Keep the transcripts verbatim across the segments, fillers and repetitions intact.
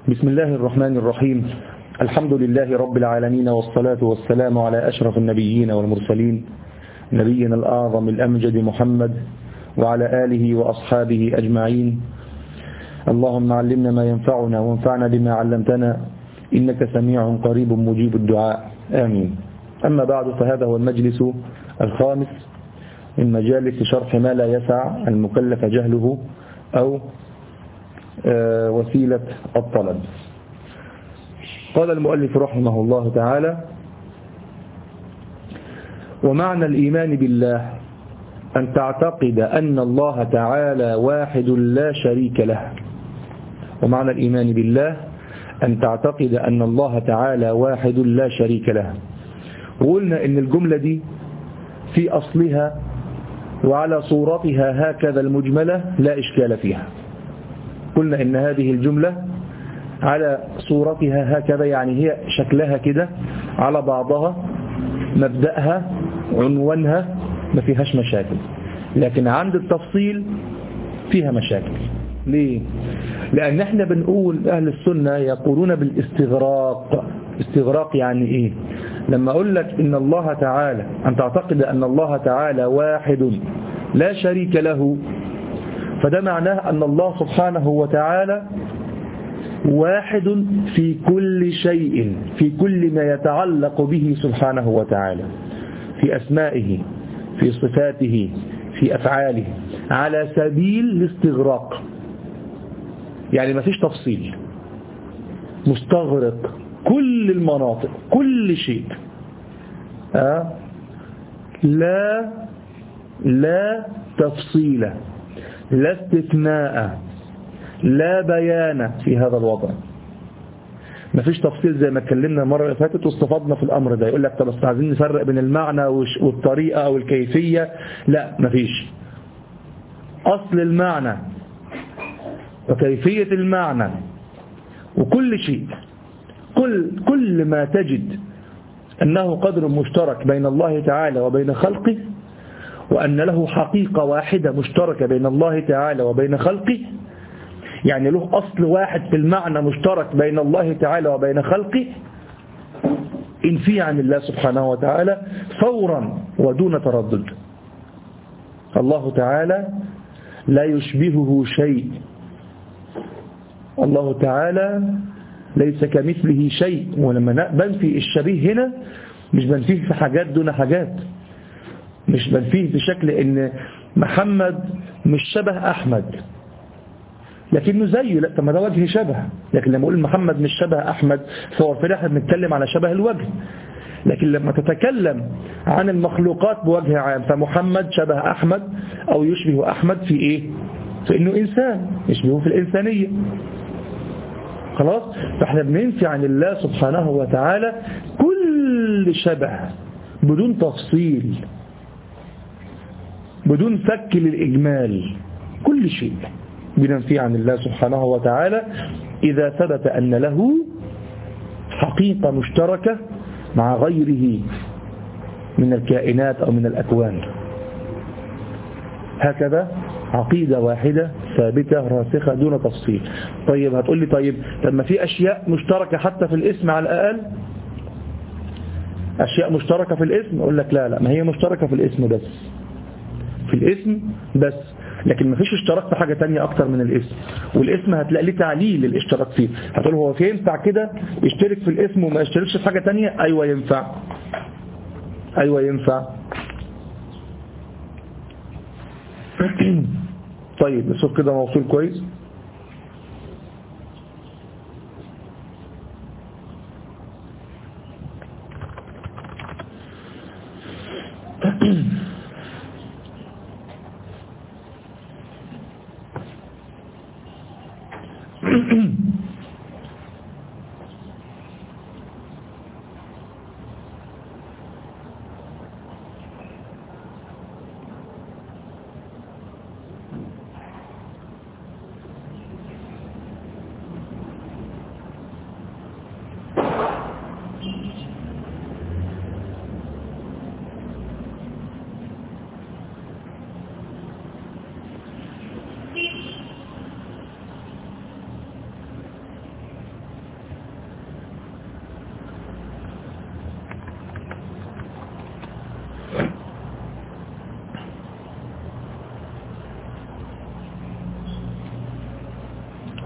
بسم الله الرحمن الرحيم. الحمد لله رب العالمين، والصلاة والسلام على أشرف النبيين والمرسلين، نبينا الأعظم الأمجد محمد وعلى آله وأصحابه أجمعين. اللهم علمنا ما ينفعنا وانفعنا بما علمتنا، إنك سميع قريب مجيب الدعاء، آمين. أما بعد، فهذا هو المجلس الخامس من مجالس شرح ما لا يسع المكلف جهله أو وسيلة الطلب. قال المؤلف رحمه الله تعالى: ومعنى الإيمان بالله أن تعتقد أن الله تعالى واحد لا شريك له. ومعنى الإيمان بالله أن تعتقد أن الله تعالى واحد لا شريك له. وقلنا إن الجملة دي في أصلها وعلى صورتها هكذا المجملة لا إشكال فيها. قلنا إن هذه الجملة على صورتها هكذا، يعني هي شكلها كده على بعضها، مبدأها عنوانها ما فيهاش مشاكل، لكن عند التفصيل فيها مشاكل. ليه؟ لأن احنا بنقول أهل السنة يقولون بالاستغراق. استغراق يعني إيه؟ لما أقول لك إن الله تعالى، أن تعتقد أن الله تعالى واحد لا شريك له، فده معناه أن الله سبحانه وتعالى واحد في كل شيء، في كل ما يتعلق به سبحانه وتعالى، في أسمائه، في صفاته، في أفعاله، على سبيل الاستغراق. يعني ما فيش تفصيل، مستغرق كل المناطق، كل شيء. أه؟ لا لا تفصيل، لا استثناء، لا بيان في هذا الوضع. ما فيش تفصيل زي ما اتكلمنا المرة اللي فاتت واستفدنا في الأمر ده. يقول لك طب بس عايزين نفرق بين المعنى والطريقة أو الكيفية. لا، ما فيش. أصل المعنى وكيفية المعنى وكل شيء، كل كل ما تجد أنه قدر مشترك بين الله تعالى وبين خلقه، وأن له حقيقة واحدة مشتركة بين الله تعالى وبين خلقه، يعني له أصل واحد في المعنى مشترك بين الله تعالى وبين خلقه، انفي عن الله سبحانه وتعالى فورا ودون تردد. الله تعالى لا يشبهه شيء، الله تعالى ليس كمثله شيء. ولما بنفي الشبيه هنا مش بنفيه في حاجات دون حاجات، مش بنفيه بشكل ان محمد مش شبه احمد لكنه زيه، لا، طب ما ده وجه شبه. لكن لما اقول محمد مش شبه احمد فهو في الاخر بنتكلم على شبه الوجه. لكن لما تتكلم عن المخلوقات بوجه عام، فمحمد شبه احمد او يشبه احمد في ايه؟ في انه انسان، يشبهه في الانسانيه. خلاص؟ فاحنا بننفي عن الله سبحانه وتعالى كل شبه بدون تفصيل، بدون فك للإجمال. كل شيء بننفي عن الله سبحانه وتعالى إذا ثبت أن له حقيقة مشتركة مع غيره من الكائنات أو من الأكوان. هكذا عقيدة واحدة ثابتة راسخة دون تفصيل. طيب هتقول لي طيب لما في أشياء مشتركة حتى في الاسم على الأقل، أشياء مشتركة في الاسم، أقول لك لا لا، ما هي مشتركة في الاسم بس، في الاسم بس، لكن ما فيش اشتراك في حاجة تانية أكتر من الاسم. والاسم هتلاقي ليه تعليل للاشتراك فيه. هتقول هو في ينفع كده يشترك في الاسم وما يشتركش في حاجة تانية؟ أيوة ينفع، أيوة ينفع. طيب نشوف كده موصول كويس.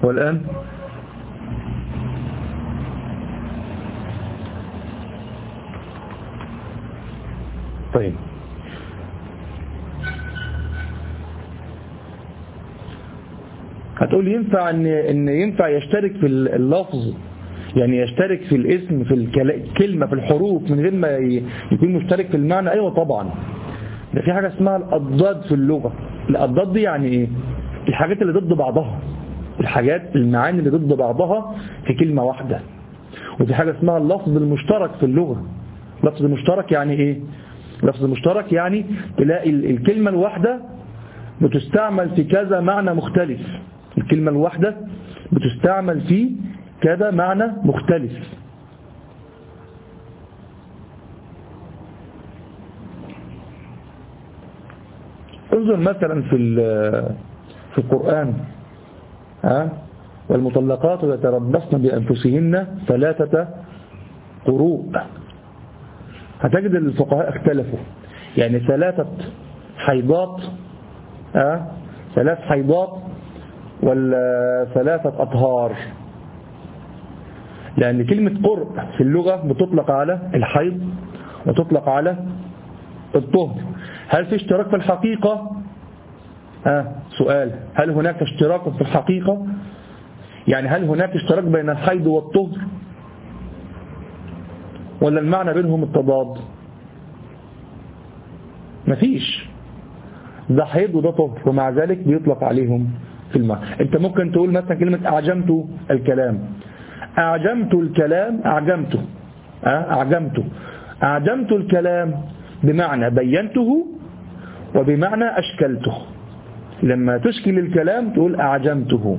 والآن طيب هتقول ينفع ان ان ينفع يشترك في اللفظ، يعني يشترك في الاسم في الكلمة في الحروف من غير ما يكون مشترك في المعنى؟ ايوه طبعا. ده في حاجة اسمها الأضداد في اللغة. الأضداد دي يعني ايه؟ الحاجات اللي ضد بعضها، الحاجات المعاني اللي ضد بعضها في كلمة واحدة. ودي حاجة اسمها اللفظ المشترك في اللغة. لفظ المشترك يعني ايه؟ لفظ المشترك يعني تلاقي الكلمة الواحدة بتستعمل في كذا معنى مختلف. الكلمة الواحدة بتستعمل في كذا معنى مختلف. انظر مثلا في في القرآن ها والمطلقات يتربصن بأنفسهن ثلاثة قروء. هتجد الفقهاء اختلفوا، يعني ثلاثة حيضات ها ثلاث حيضات ولا ثلاثة أطهار، لأن كلمة قرء في اللغة بتطلق على الحيض وتطلق على الطهر. هل في اشتراك في الحقيقة؟ آه سؤال، هل هناك اشتراك في الحقيقة؟ يعني هل هناك اشتراك بين الحيض والطهر ولا المعنى بينهم التضاد؟ مفيش، ده حيض وده طهر ومع ذلك بيطلق عليهم في المعنى. انت ممكن تقول مثلا كلمة أعجمت الكلام. أعجمت الكلام أعجمته آه أعجمته أعجمت الكلام بمعنى بينته وبمعنى أشكلته. لما تشكل الكلام تقول أعجمته،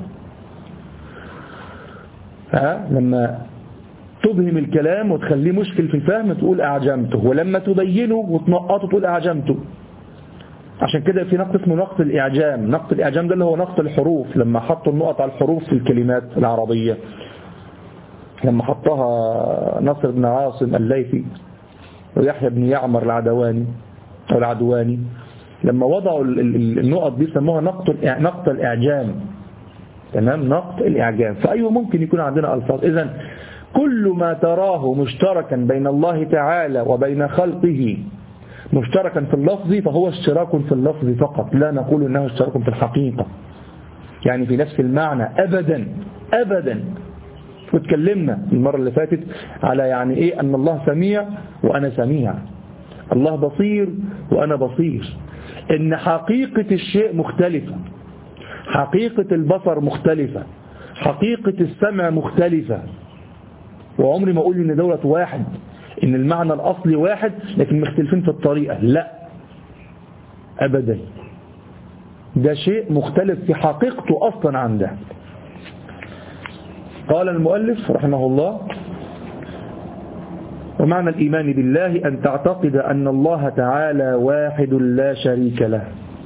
ها لما تبهم الكلام وتخليه مشكل في الفهم تقول أعجمته، ولما تبينه وتنقطه تقول أعجمته. عشان كده في نقط اسمه نقط الإعجام. نقط الإعجام ده اللي هو نقط الحروف، لما حطوا النقط على الحروف في الكلمات العربية، لما حطها نصر بن عاصم الليثي ويحيى بن يعمر العدواني أو العدواني، لما وضعوا النقط دي سموها نقط نقط الإعجام. تمام، نقط الإعجام. فأيوه ممكن يكون عندنا ألفاظ. إذن كل ما تراه مشتركا بين الله تعالى وبين خلقه مشتركا في اللفظ فهو اشتراك في اللفظ فقط، لا نقول انه اشتراك في الحقيقة، يعني في نفس المعنى أبدا أبدا. واتكلمنا المرة اللي فاتت على يعني ايه ان الله سميع وانا سميع، الله بصير وانا بصير، ان حقيقة الشيء مختلفة، حقيقة البصر مختلفة، حقيقة السمع مختلفة. وعمري ما اقول ان دولة واحد، ان المعنى الاصلي واحد لكن مختلفين في الطريقة، لا ابدا، ده شيء مختلف في حقيقته اصلا عنده. قال المؤلف رحمه الله: ومعنى الإيمان بالله أن تعتقد أن الله تعالى واحد لا شريك له،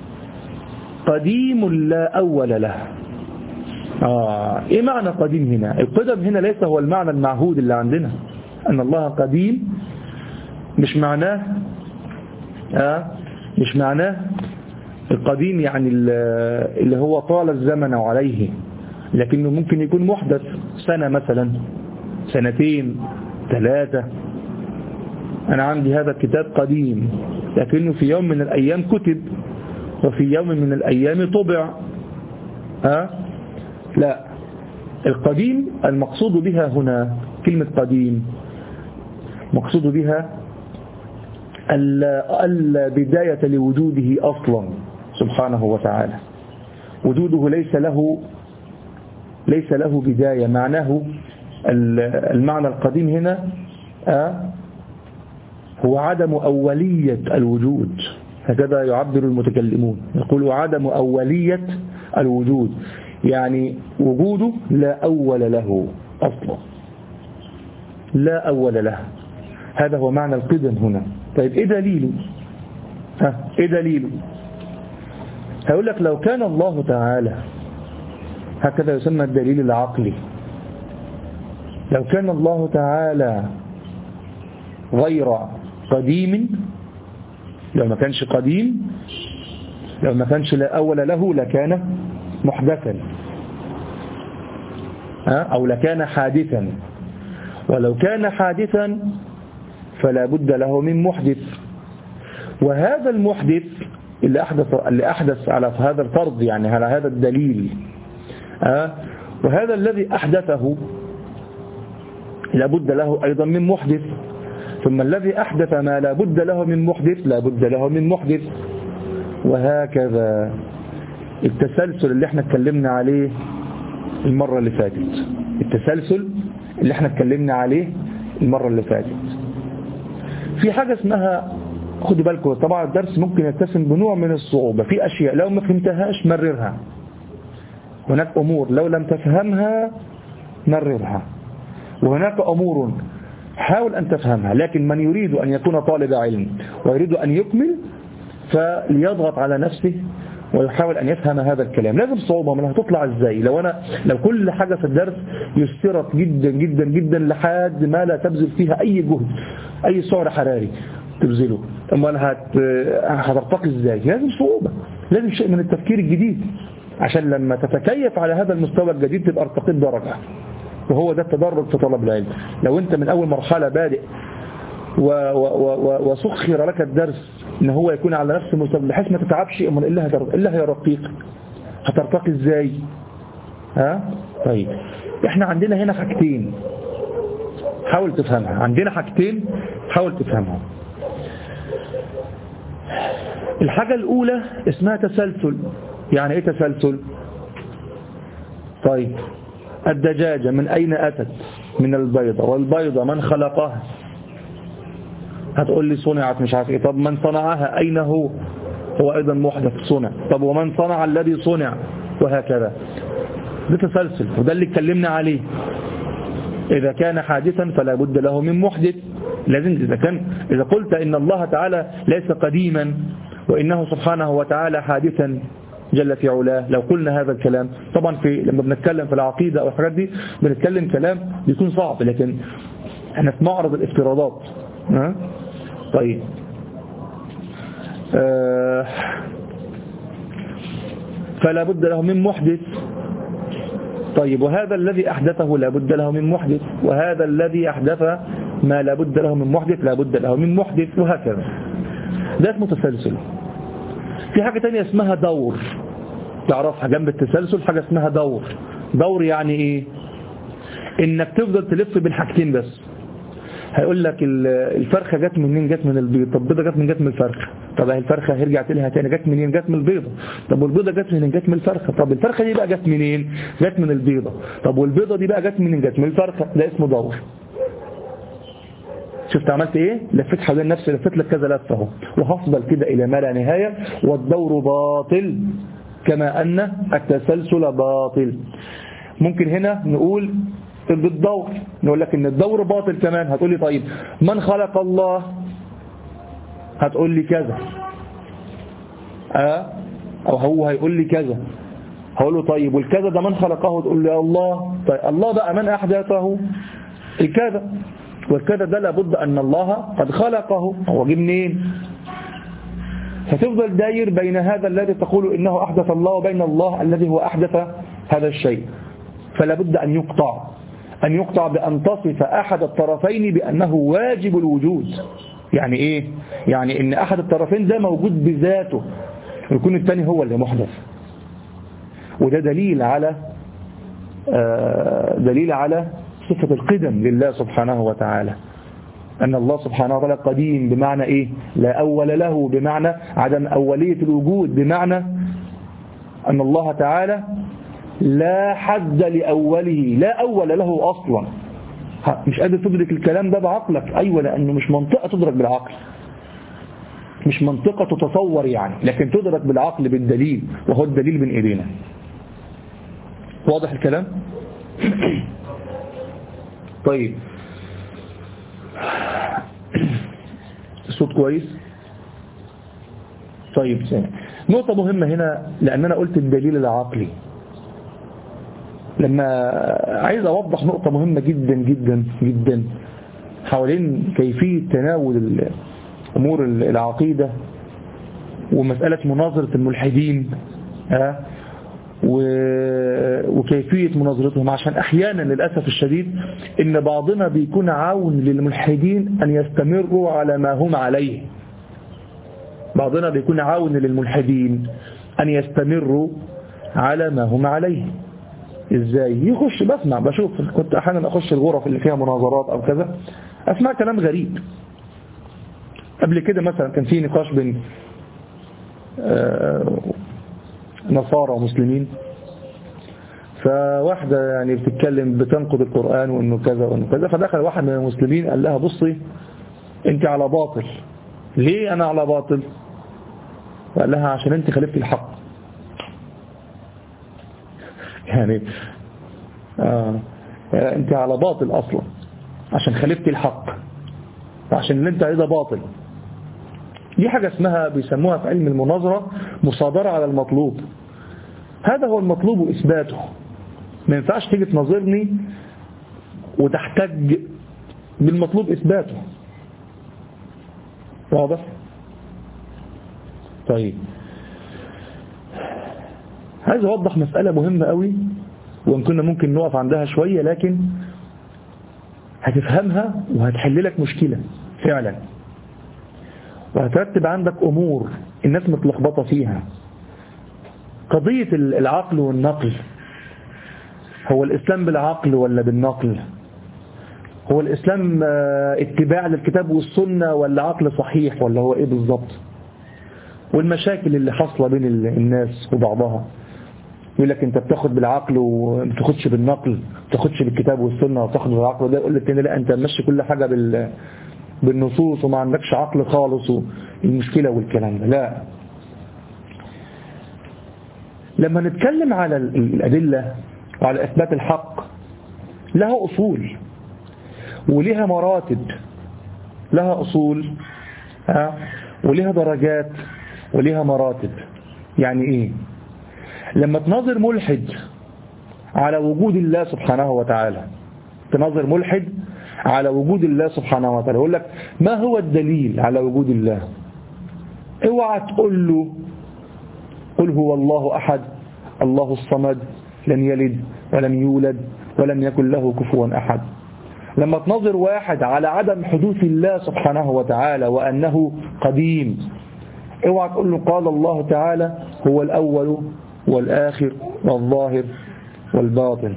قديم لا أول له. آه إيه معنى قديم هنا؟ القدم هنا ليس هو المعنى المعهود اللي عندنا. أن الله قديم مش معناه آه مش معناه القديم يعني اللي هو طال الزمن عليه، لكنه ممكن يكون محدث، سنة مثلا، سنتين، ثلاثة. أنا عندي هذا الكتاب قديم لكنه في يوم من الأيام كتب وفي يوم من الأيام طبع. ها؟ لا، القديم المقصود بها هنا كلمة قديم مقصود بها البداية لوجوده أصلا سبحانه وتعالى. وجوده ليس له ليس له بداية. معناه المعنى القديم هنا هو عدم أولية الوجود، هكذا يعبر المتكلمون، يقول عدم أولية الوجود، يعني وجوده لا أول له أصلا، لا أول له. هذا هو معنى القدم هنا. طيب إيه دليله؟ ها إيه دليله؟ هقول لك لو كان الله تعالى، هكذا يسمى الدليل العقلي، لو كان الله تعالى غير قديم، لو ما كانش قديم، لو ما كانش لا أول له لكان محدثا. أو لكان حادثا، ولو كان حادثا فلا بد له من محدث، وهذا المحدث اللي أحدث, اللي أحدث على هذا الفرض، يعني على هذا الدليل، أه؟ وهذا الذي أحدثه لا بد له أيضا من محدث، ثم الذي أحدث ما لا بد له من محدث لا بد له من محدث، وهكذا التسلسل اللي احنا اتكلمنا عليه المرة اللي فاتت التسلسل اللي احنا اتكلمنا عليه المرة اللي فاتت في حاجة اسمها، خدوا بالكم طبعا الدرس ممكن يتسم بنوع من الصعوبة، في أشياء لو ما فهمتهاش مررها، هناك أمور لو لم تفهمها مررها، وهناك أمور حاول أن تفهمها، لكن من يريد أن يكون طالب علم ويريد أن يكمل فليضغط على نفسه ويحاول أن يفهم هذا الكلام. لازم صعوبة، من هتطلع ازاي لو أنا لو كل حاجة في الدرس يسرت جدا جدا جدا لحد ما لا تبذل فيها أي جهد، أي سعر حراري تبذله، أما هت... هترتقي ازاي؟ لازم صعوبة، لازم شيء من التفكير الجديد عشان لما تتكيف على هذا المستوى الجديد تبقى ارتقيت درجة، وهو ده التدرج في طلب العلم. لو أنت من أول مرحلة بادئ و... و... و... وسخر لك الدرس ان هو يكون على نفس المستوى بحيث ما تتعبش، امال الا هتر... الا هي رقيق، هترتقي ازاي؟ ها طيب احنا عندنا هنا حاجتين حاول تفهمها، عندنا حاجتين حاول تفهمها. الحاجة الأولى اسمها تسلسل. يعني ايه تسلسل؟ طيب الدجاجة من أين أتت؟ من البيضة، والبيضة من خلقها؟ هتقول لي صنعت مش عارف ايه. طب من صنعها أين هو؟ هو أيضا محدث صنع. طب ومن صنع الذي صنع؟ وهكذا. ده تسلسل، وده اللي اتكلمنا عليه. إذا كان حادثا فلا بد له من محدث. لازم إذا كان إذا قلت إن الله تعالى ليس قديما وإنه سبحانه وتعالى حادثا جل في علاه، لو قلنا هذا الكلام طبعا في لما بنتكلم في العقيدة أو الحاجات دي بنتكلم كلام بيكون صعب، لكن احنا في معرض الافتراضات. ها؟ طيب آه فلا بد له من محدث. طيب وهذا الذي أحدثه لا بد له من محدث، وهذا الذي أحدث ما لا بد له من محدث لا بد له من محدث، وهكذا. ده اسمه تسلسل. في حاجة تانية اسمها دور، تعرفها جنب التسلسل حاجة اسمها دور. دور يعني ايه؟ انك تفضل تلف بين حاجتين بس. هيقول لك الفرخة جت منين؟ جت من البيض. طب البيضة جت من جت من الفرخة. طب الفرخة هيرجع تلها تاني جت منين؟ جت من البيضة. طب والبيضة جت منين؟ جت من الفرخة. طب الفرخة دي بقى جت منين؟ جت من البيضة. طب والبيضة دي بقى جت منين؟ جت من الفرخة. ده اسمه دور. شفت عملت ايه؟ لفت حوالين نفسي، لفت لك كذا لفه اهو، وهفضل كده الى ما لا نهايه. والدور باطل كما ان التسلسل باطل. ممكن هنا نقول بالدور، نقول لك ان الدور باطل كمان. هتقول لي طيب من خلق الله؟ هتقول لي كذا اه او هو هيقول لي كذا. هقول له طيب والكذا ده من خلقه؟ تقول لي الله. طيب الله بقى من احدثه؟ الكذا. والكذا ده لابد أن الله قد خلقه، هو جه منين؟ فتفضل داير بين هذا الذي تقول إنه أحدث الله وبين الله الذي هو أحدث هذا الشيء. فلا بد أن يقطع أن يقطع بأن تصف أحد الطرفين بأنه واجب الوجود. يعني إيه؟ يعني إن أحد الطرفين ده موجود بذاته ويكون الثاني هو اللي محدث. وده دليل على دليل على صفة القدم لله سبحانه وتعالى. أن الله سبحانه وتعالى قديم بمعنى إيه؟ لا أول له، بمعنى عدم أولية الوجود، بمعنى أن الله تعالى لا حد لأوله، لا أول له أصلا. مش قادر تدرك الكلام ده بعقلك؟ أيوة، لأنه مش منطقة تدرك بالعقل، مش منطقة تتصور يعني، لكن تدرك بالعقل بالدليل، وهو الدليل بين إيدينا. واضح الكلام؟ طيب الصوت كويس؟ طيب سامع. نقطة مهمة هنا، لأن أنا قلت الدليل العقلي، لما عايز أوضح نقطة مهمة جدا جدا جدا حوالين كيفية تناول أمور العقيدة ومسألة مناظرة الملحدين. وكيفية مناظرتهم، عشان أحيانا للأسف الشديد إن بعضنا بيكون عون للملحدين أن يستمروا على ما هم عليه. بعضنا بيكون عون للملحدين أن يستمروا على ما هم عليه. إزاي؟ يخش بسمع بشوف، كنت أحيانا أخش الغرف اللي فيها مناظرات أو كذا، أسمع كلام غريب. قبل كده مثلا كان في نقاش بين نصارى ومسلمين، فواحدة يعني بتتكلم بتنقض القرآن وإنه كذا وإنه كذا، فدخل واحد من المسلمين قال لها بصي أنت على باطل. ليه أنا على باطل؟ قال لها عشان أنت خالفتي الحق. يعني آه أنت على باطل أصلا عشان خالفتي الحق، عشان اللي أنت عايزه باطل. دي حاجة اسمها بيسموها في علم المناظرة مصادرة على المطلوب. هذا هو المطلوب إثباته. ما ينفعش تيجي تناظرني وتحتج بالمطلوب إثباته. واضح؟ طيب، عايز أوضح مسألة مهمة قوي، وإن كنا ممكن نقف عندها شوية، لكن هتفهمها وهتحل لك مشكلة فعلا، وهترتب عندك أمور الناس متلخبطة فيها. قضية العقل والنقل، هو الإسلام بالعقل ولا بالنقل؟ هو الإسلام اتباع للكتاب والسنة ولا عقل صحيح، ولا هو إيه بالضبط؟ والمشاكل اللي حصلة بين الناس وبعضها، يقول لك أنت بتاخد بالعقل وما بتاخدش بالنقل، ما بتاخدش بالكتاب والسنة وبتاخد بالعقل، ده يقول لك لا أنت ماشي كل حاجة بال بالنصوص وما عندكش عقل خالص والمشكلة والكلام ده. لا، لما نتكلم على الأدلة وعلى إثبات الحق لها أصول ولها مراتب، لها أصول ها ولها درجات ولها مراتب. يعني إيه؟ لما تناظر ملحد على وجود الله سبحانه وتعالى، تناظر ملحد على وجود الله سبحانه وتعالى، يقول لك ما هو الدليل على وجود الله؟ اوعى تقول له قل هو الله أحد الله الصمد لم يلد ولم يولد ولم يكن له كفوا أحد. لما تناظر واحد على عدم حدوث الله سبحانه وتعالى وأنه قديم، اوعى تقول له قال الله تعالى هو الأول والآخر والظاهر والباطن،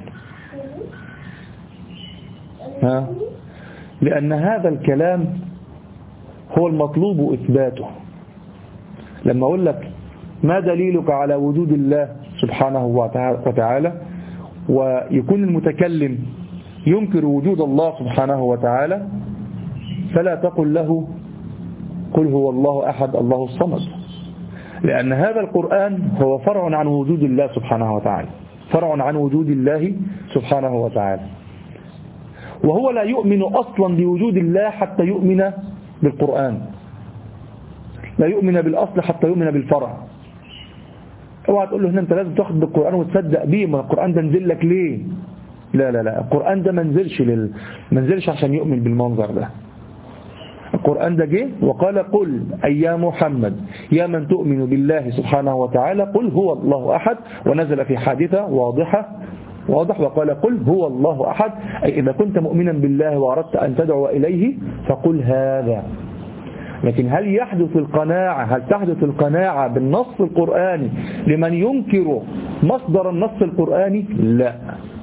ها؟ لأن هذا الكلام هو المطلوب إثباته. لما أقول لك ما دليلك على وجود الله سبحانه وتعالى، ويكون المتكلم ينكر وجود الله سبحانه وتعالى، فلا تقل له قل هو الله أحد الله الصمد، لأن هذا القرآن هو فرع عن وجود الله سبحانه وتعالى، فرع عن وجود الله سبحانه وتعالى، وهو لا يؤمن أصلا بوجود الله حتى يؤمن بالقرآن، لا يؤمن بالأصل حتى يؤمن بالفرع. اوعى تقول له هنا انت لازم تاخد بالقرآن وتصدق بيه، ما القرآن ده نزل لك ليه؟ لا لا لا، القرآن ده ما نزلش لل... ما نزلش عشان يؤمن بالمنظر ده. القرآن ده جه وقال قل أي يا محمد يا من تؤمن بالله سبحانه وتعالى قل هو الله أحد، ونزل في حادثة واضحة واضح وقال قل هو الله أحد، أي إذا كنت مؤمنا بالله وأردت أن تدعو إليه فقل هذا. لكن هل يحدث القناعة هل تحدث القناعة بالنص القرآني لمن ينكر مصدر النص القرآني؟ لا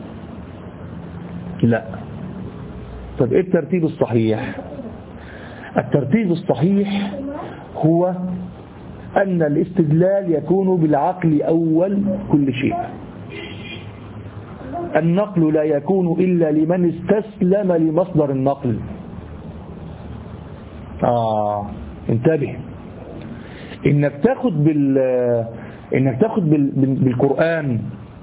لا. طب إيه الترتيب الصحيح؟ الترتيب الصحيح هو أن الاستدلال يكون بالعقل أول كل شيء. النقل لا يكون إلا لمن استسلم لمصدر النقل. آه انتبه، إنك تاخد بال إنك تاخد بال... بالقرآن.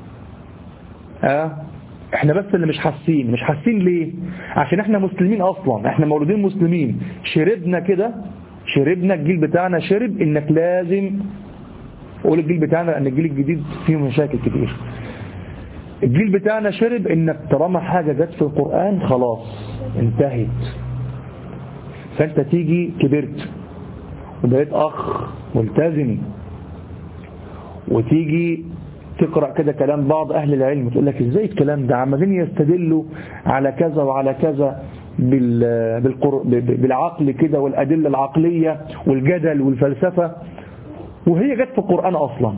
آه احنا بس اللي مش حاسين مش حاسين ليه؟ عشان احنا مسلمين اصلا، احنا مولودين مسلمين، شربنا كده، شربنا الجيل بتاعنا شرب انك لازم، اقول الجيل بتاعنا لان الجيل الجديد فيه مشاكل كتير، الجيل بتاعنا شرب انك طالما حاجة جت في القرآن خلاص انتهت. فانت تيجي كبرت وبقيت اخ ملتزم، وتيجي تقرأ كده كلام بعض أهل العلم تقول لك إزاي الكلام ده عمالين يستدلوا على كذا وعلى كذا بالعقل كده والأدلة العقلية والجدل والفلسفة وهي جت في القرآن أصلا.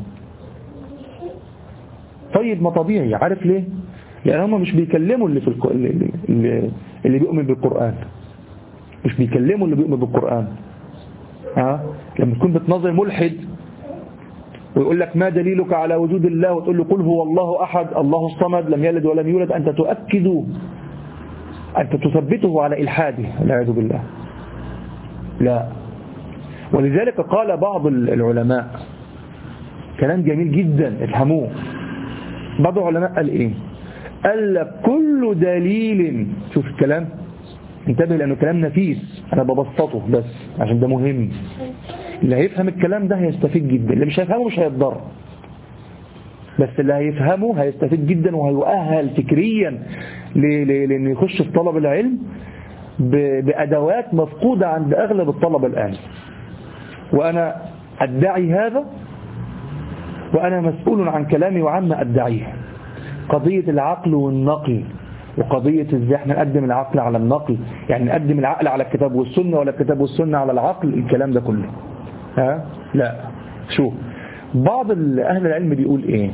طيب ما طبيعي، عارف ليه؟ لأن هم مش بيكلموا اللي في الك... اللي, اللي بيؤمن بالقرآن، مش بيكلموا اللي بيؤمن بالقرآن. ها؟ لما تكون بتنظر ملحد ويقول لك ما دليلك على وجود الله وتقول له قل هو الله أحد الله الصمد لم يلد ولم يولد، أنت تؤكد، أنت تثبته على إلحاده والعياذ بالله. لا. ولذلك قال بعض العلماء كلام جميل جدا افهموه. بعض العلماء قال إيه؟ قال لك كل دليل، شوف الكلام انتبه لأنه كلام نفيس أنا ببسطه بس عشان ده مهم. اللي هيفهم الكلام ده هيستفيد جدا، اللي مش هيفهمه مش هيتضر، بس اللي هيفهمه هيستفيد جدا وهيؤهل فكريا لأنه يخش في طلب العلم بأدوات مفقودة عند أغلب الطلبة الآن. وأنا أدعي هذا وأنا مسؤول عن كلامي وعما أدعيه. قضية العقل والنقل وقضية ازاي احنا نقدم العقل على النقل، يعني نقدم العقل على الكتاب والسنة ولا الكتاب والسنة على العقل، الكلام ده كله ها لا. شوف بعض أهل العلم بيقول ايه،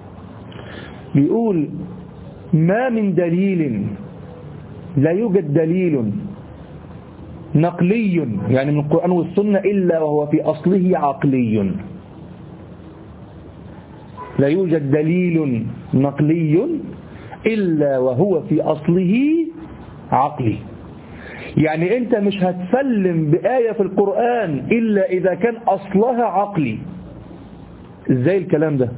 بيقول ما من دليل، لا يوجد دليل نقلي يعني من القرآن والسنة إلا وهو في أصله عقلي. لا يوجد دليل نقلي إلا وهو في أصله عقلي. يعني أنت مش هتسلم بآية في القرآن إلا إذا كان أصلها عقلي. إزاي الكلام ده؟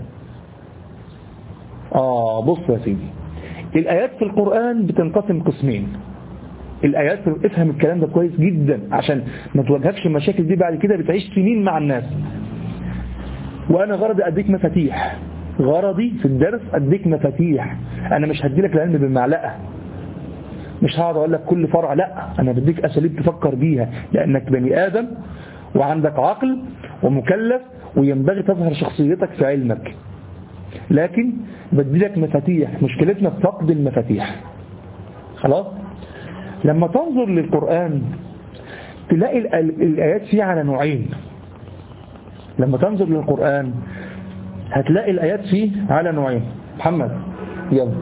آه بص يا سيدي، الآيات في القرآن بتنقسم قسمين. الآيات في... افهم الكلام ده كويس جدا عشان ما تواجهكش المشاكل دي بعد كده بتعيش سنين مع الناس. وأنا غرضي أديك مفاتيح، غرضي في الدرس أديك مفاتيح. أنا مش هديلك العلم بالمعلقة، مش هقعد أقول لك كل فرع، لا، أنا بديك أساليب تفكر بيها لأنك بني آدم وعندك عقل ومكلف وينبغي تظهر شخصيتك في علمك. لكن بديلك مفاتيح، مشكلتنا في فقد المفاتيح. خلاص؟ لما تنظر للقرآن تلاقي الآيات فيه على نوعين. لما تنظر للقرآن هتلاقي الآيات فيه على نوعين. محمد يلا.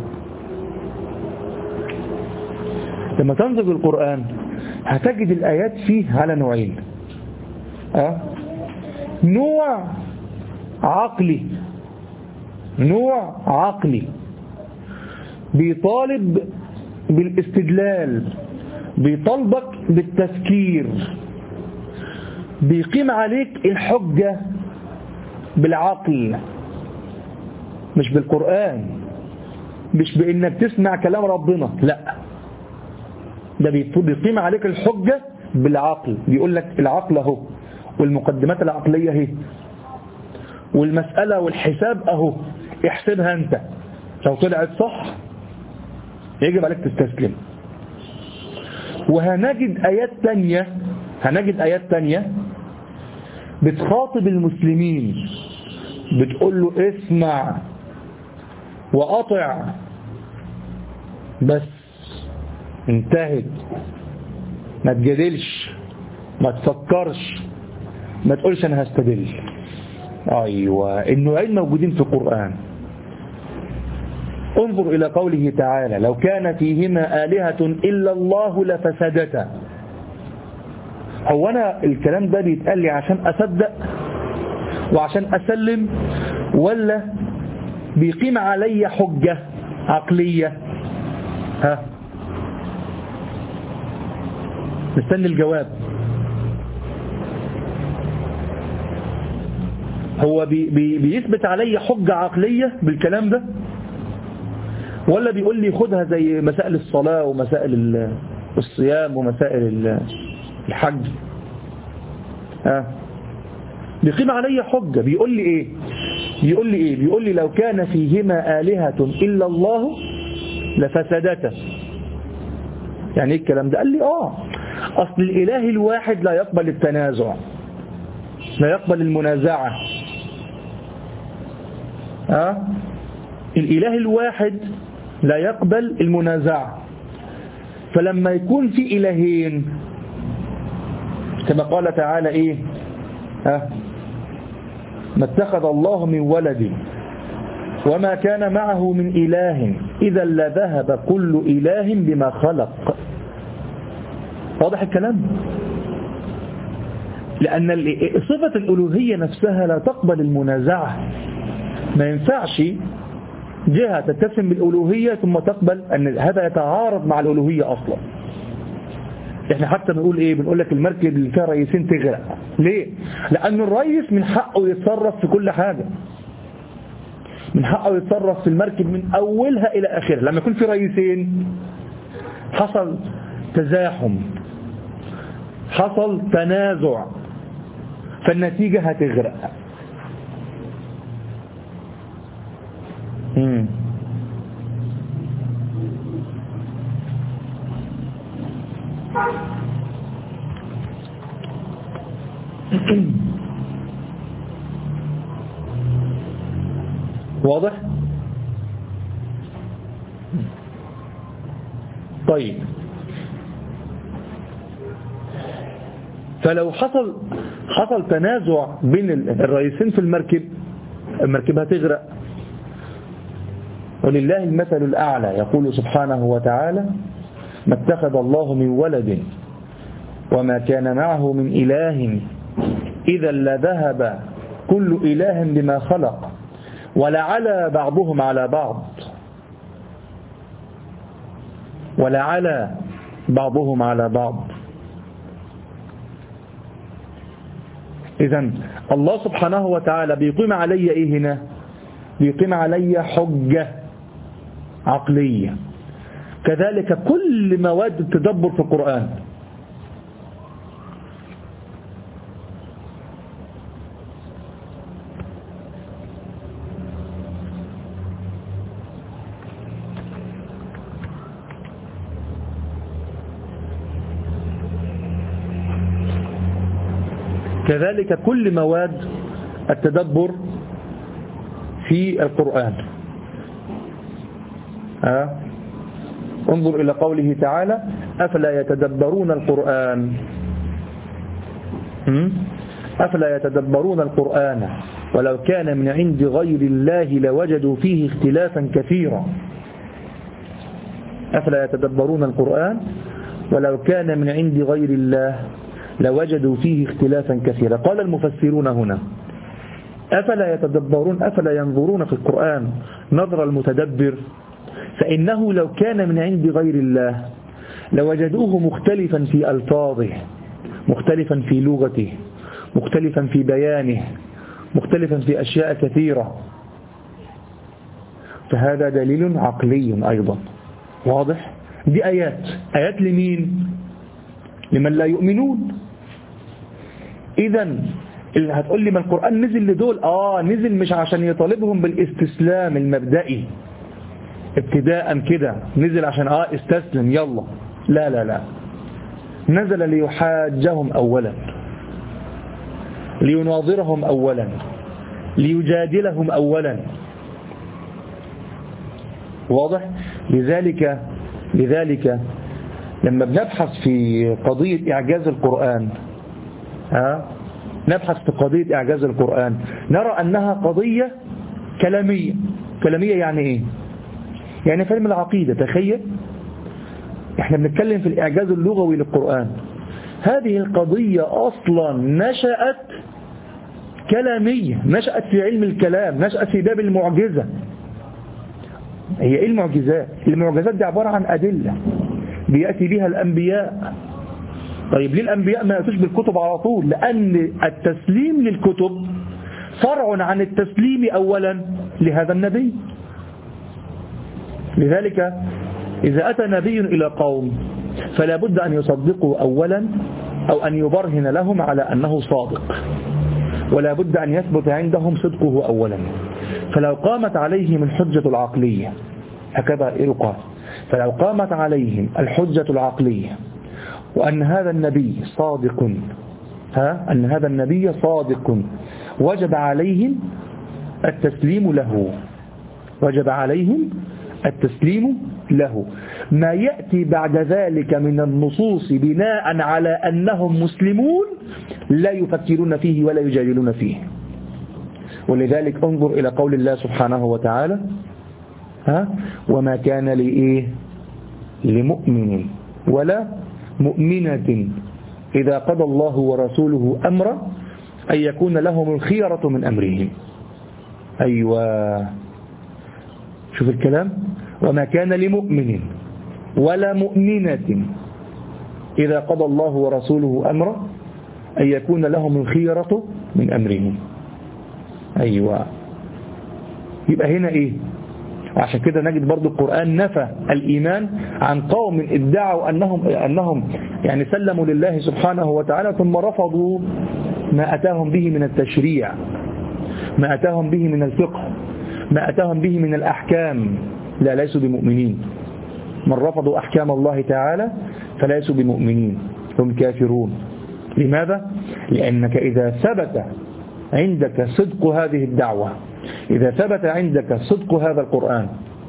لما تنظر للقرآن هتجد الآيات فيه على نوعين. أه؟ نوع عقلي، نوع عقلي بيطالب بالاستدلال، بيطالبك بالتفكير، بيقيم عليك الحجة بالعقل مش بالقرآن، مش بإنك تسمع كلام ربنا، لا، ده بيقيم عليك الحجة بالعقل. بيقول لك العقل اهو والمقدمات العقلية اهي والمسألة والحساب اهو، احسبها انت، لو طلعت صح يجب عليك تستسلم. وهنجد آيات تانية، هنجد آيات تانية بتخاطب المسلمين بتقول له اسمع وأطع بس، انتهت، ما تجادلش، ما تفكرش، ما تقولش انا هستدل. ايوه، النوعين موجودين في القرآن. انظر الى قوله تعالى لو كان فيهما آلهة الا الله لفسدتا. هو انا الكلام ده بيتقال لي عشان اصدق وعشان اسلم، ولا بيقيم علي حجة عقلية؟ ها، مستني الجواب. هو بي بي بيثبت علي حجة عقلية بالكلام ده، ولا بيقول لي خدها زي مسائل الصلاة ومسائل الصيام ومسائل الحج؟ ها، بيقيم علي حجة. بيقول لي ايه؟ بيقول لي ايه؟ بيقول لي لو كان فيهما آلهة إلا الله لفسدتا. يعني ايه الكلام ده؟ قال لي اه اصل الاله الواحد لا يقبل التنازع، لا يقبل المنازعة. أه؟ الإله الواحد لا يقبل المنازعة، فلما يكون في إلهين كما قال تعالى إيه أه؟ ما اتخذ الله من ولد وما كان معه من إله إذا لذهب كل إله بما خلق. واضح الكلام؟ لأن صفة الألوهية نفسها لا تقبل المنازعة. ما ينفعش جهة تتسم بالألوهية ثم تقبل أن هذا يتعارض مع الألوهية أصلا. احنا حتى بنقول ايه، بنقول لك المركب اللي فيها رئيسين تغرق. ليه؟ لأن الرئيس من حقه يتصرف في كل حاجة، من حقه يتصرف في المركب من أولها إلى آخرها. لما يكون في رئيسين حصل تزاحم، حصل تنازع، فالنتيجة هتغرق. مم. واضح؟ طيب، فلو حصل حصل تنازع بين الرئيسين في المركب، المركب هتغرق. ولله المثل الأعلى، يقول سبحانه وتعالى ما اتخذ الله من ولد وما كان معه من إله إذا لذهب كل إله بما خلق ولعلى بعضهم على بعض ولعلى بعضهم على بعض. إذن الله سبحانه وتعالى بيقيم علي إيه هنا؟ بيقيم علي حجة عقلية. كذلك كل مواد التدبر في القرآن. كذلك كل مواد التدبر في القرآن. أه؟ انظر إلى قوله تعالى أفلا يتدبرون القرآن أفلا يتدبرون القرآن ولو كان من عند غير الله لوجدوا فيه اختلافا كثيرا. أفلا يتدبرون القرآن ولو كان من عند غير الله لوجدوا فيه اختلافا كثيرا. قال المفسرون هنا أفلا يتدبرون أفلا ينظرون في القرآن نظر المتدبر، فإنه لو كان من عند غير الله لوجدوه مختلفا في ألفاظه، مختلفا في لغته، مختلفا في بيانه، مختلفا في أشياء كثيرة. فهذا دليل عقلي أيضا. واضح؟ دي آيات آيات لمين؟ لمن لا يؤمنون. إذن اللي هتقول لي ما القرآن نزل لدول، آه نزل مش عشان يطالبهم بالاستسلام المبدئي ابتداء كده، نزل عشان آه استسلم يلا، لا لا لا، نزل ليحاجهم أولا، ليناظرهم أولا، ليجادلهم أولا. واضح؟ لذلك لذلك لما بنبحث في قضية إعجاز القرآن، ها نبحث في قضية إعجاز القرآن نرى أنها قضية كلامية. كلامية يعني إيه؟ يعني في علم العقيدة. تخيل إحنا بنتكلم في الإعجاز اللغوي للقرآن، هذه القضية أصلا نشأت كلامية، نشأت في علم الكلام، نشأت في باب المعجزة. هي إيه المعجزات؟ المعجزات دي عبارة عن أدلة بيأتي بها الأنبياء. طيب ليه الأنبياء ما يأتوش بالكتب على طول؟ لأن التسليم للكتب فرع عن التسليم أولا لهذا النبي. لذلك إذا أتى نبي إلى قوم فلا بد أن يصدقوا أولا أو أن يبرهن لهم على أنه صادق، ولا بد أن يثبت عندهم صدقه أولا. فلو قامت عليهم الحجة العقلية، هكذا يقال، فلو قامت عليهم الحجة العقلية وأن هذا النبي صادق، ها أن هذا النبي صادق، وجب عليهم التسليم له، وجب عليهم التسليم له. ما يأتي بعد ذلك من النصوص بناء على أنهم مسلمون لا يفكرون فيه ولا يجادلون فيه. ولذلك انظر إلى قول الله سبحانه وتعالى ها وما كان لإيه لمؤمن ولا مؤمنة إذا قضى الله ورسوله أمرا أن يكون لهم الخيرة من أمرهم. أيوة، شوف الكلام، وما كان لمؤمن ولا مؤمنة إذا قضى الله ورسوله أمرا أن يكون لهم الخيرة من أمرهم. أيوة، يبقى هنا إيه؟ عشان كده نجد برضو القرآن نفى الإيمان عن قوم ادعوا أنهم, أنهم يعني سلموا لله سبحانه وتعالى ثم رفضوا ما أتاهم به من التشريع، ما أتاهم به من الفقه، ما أتاهم به من الأحكام. لا، ليسوا بمؤمنين. من رفضوا أحكام الله تعالى فليسوا بمؤمنين، هم كافرون. لماذا؟ لأنك إذا ثبت عندك صدق هذه الدعوة، إذا ثبت عندك صدق هذا القرآن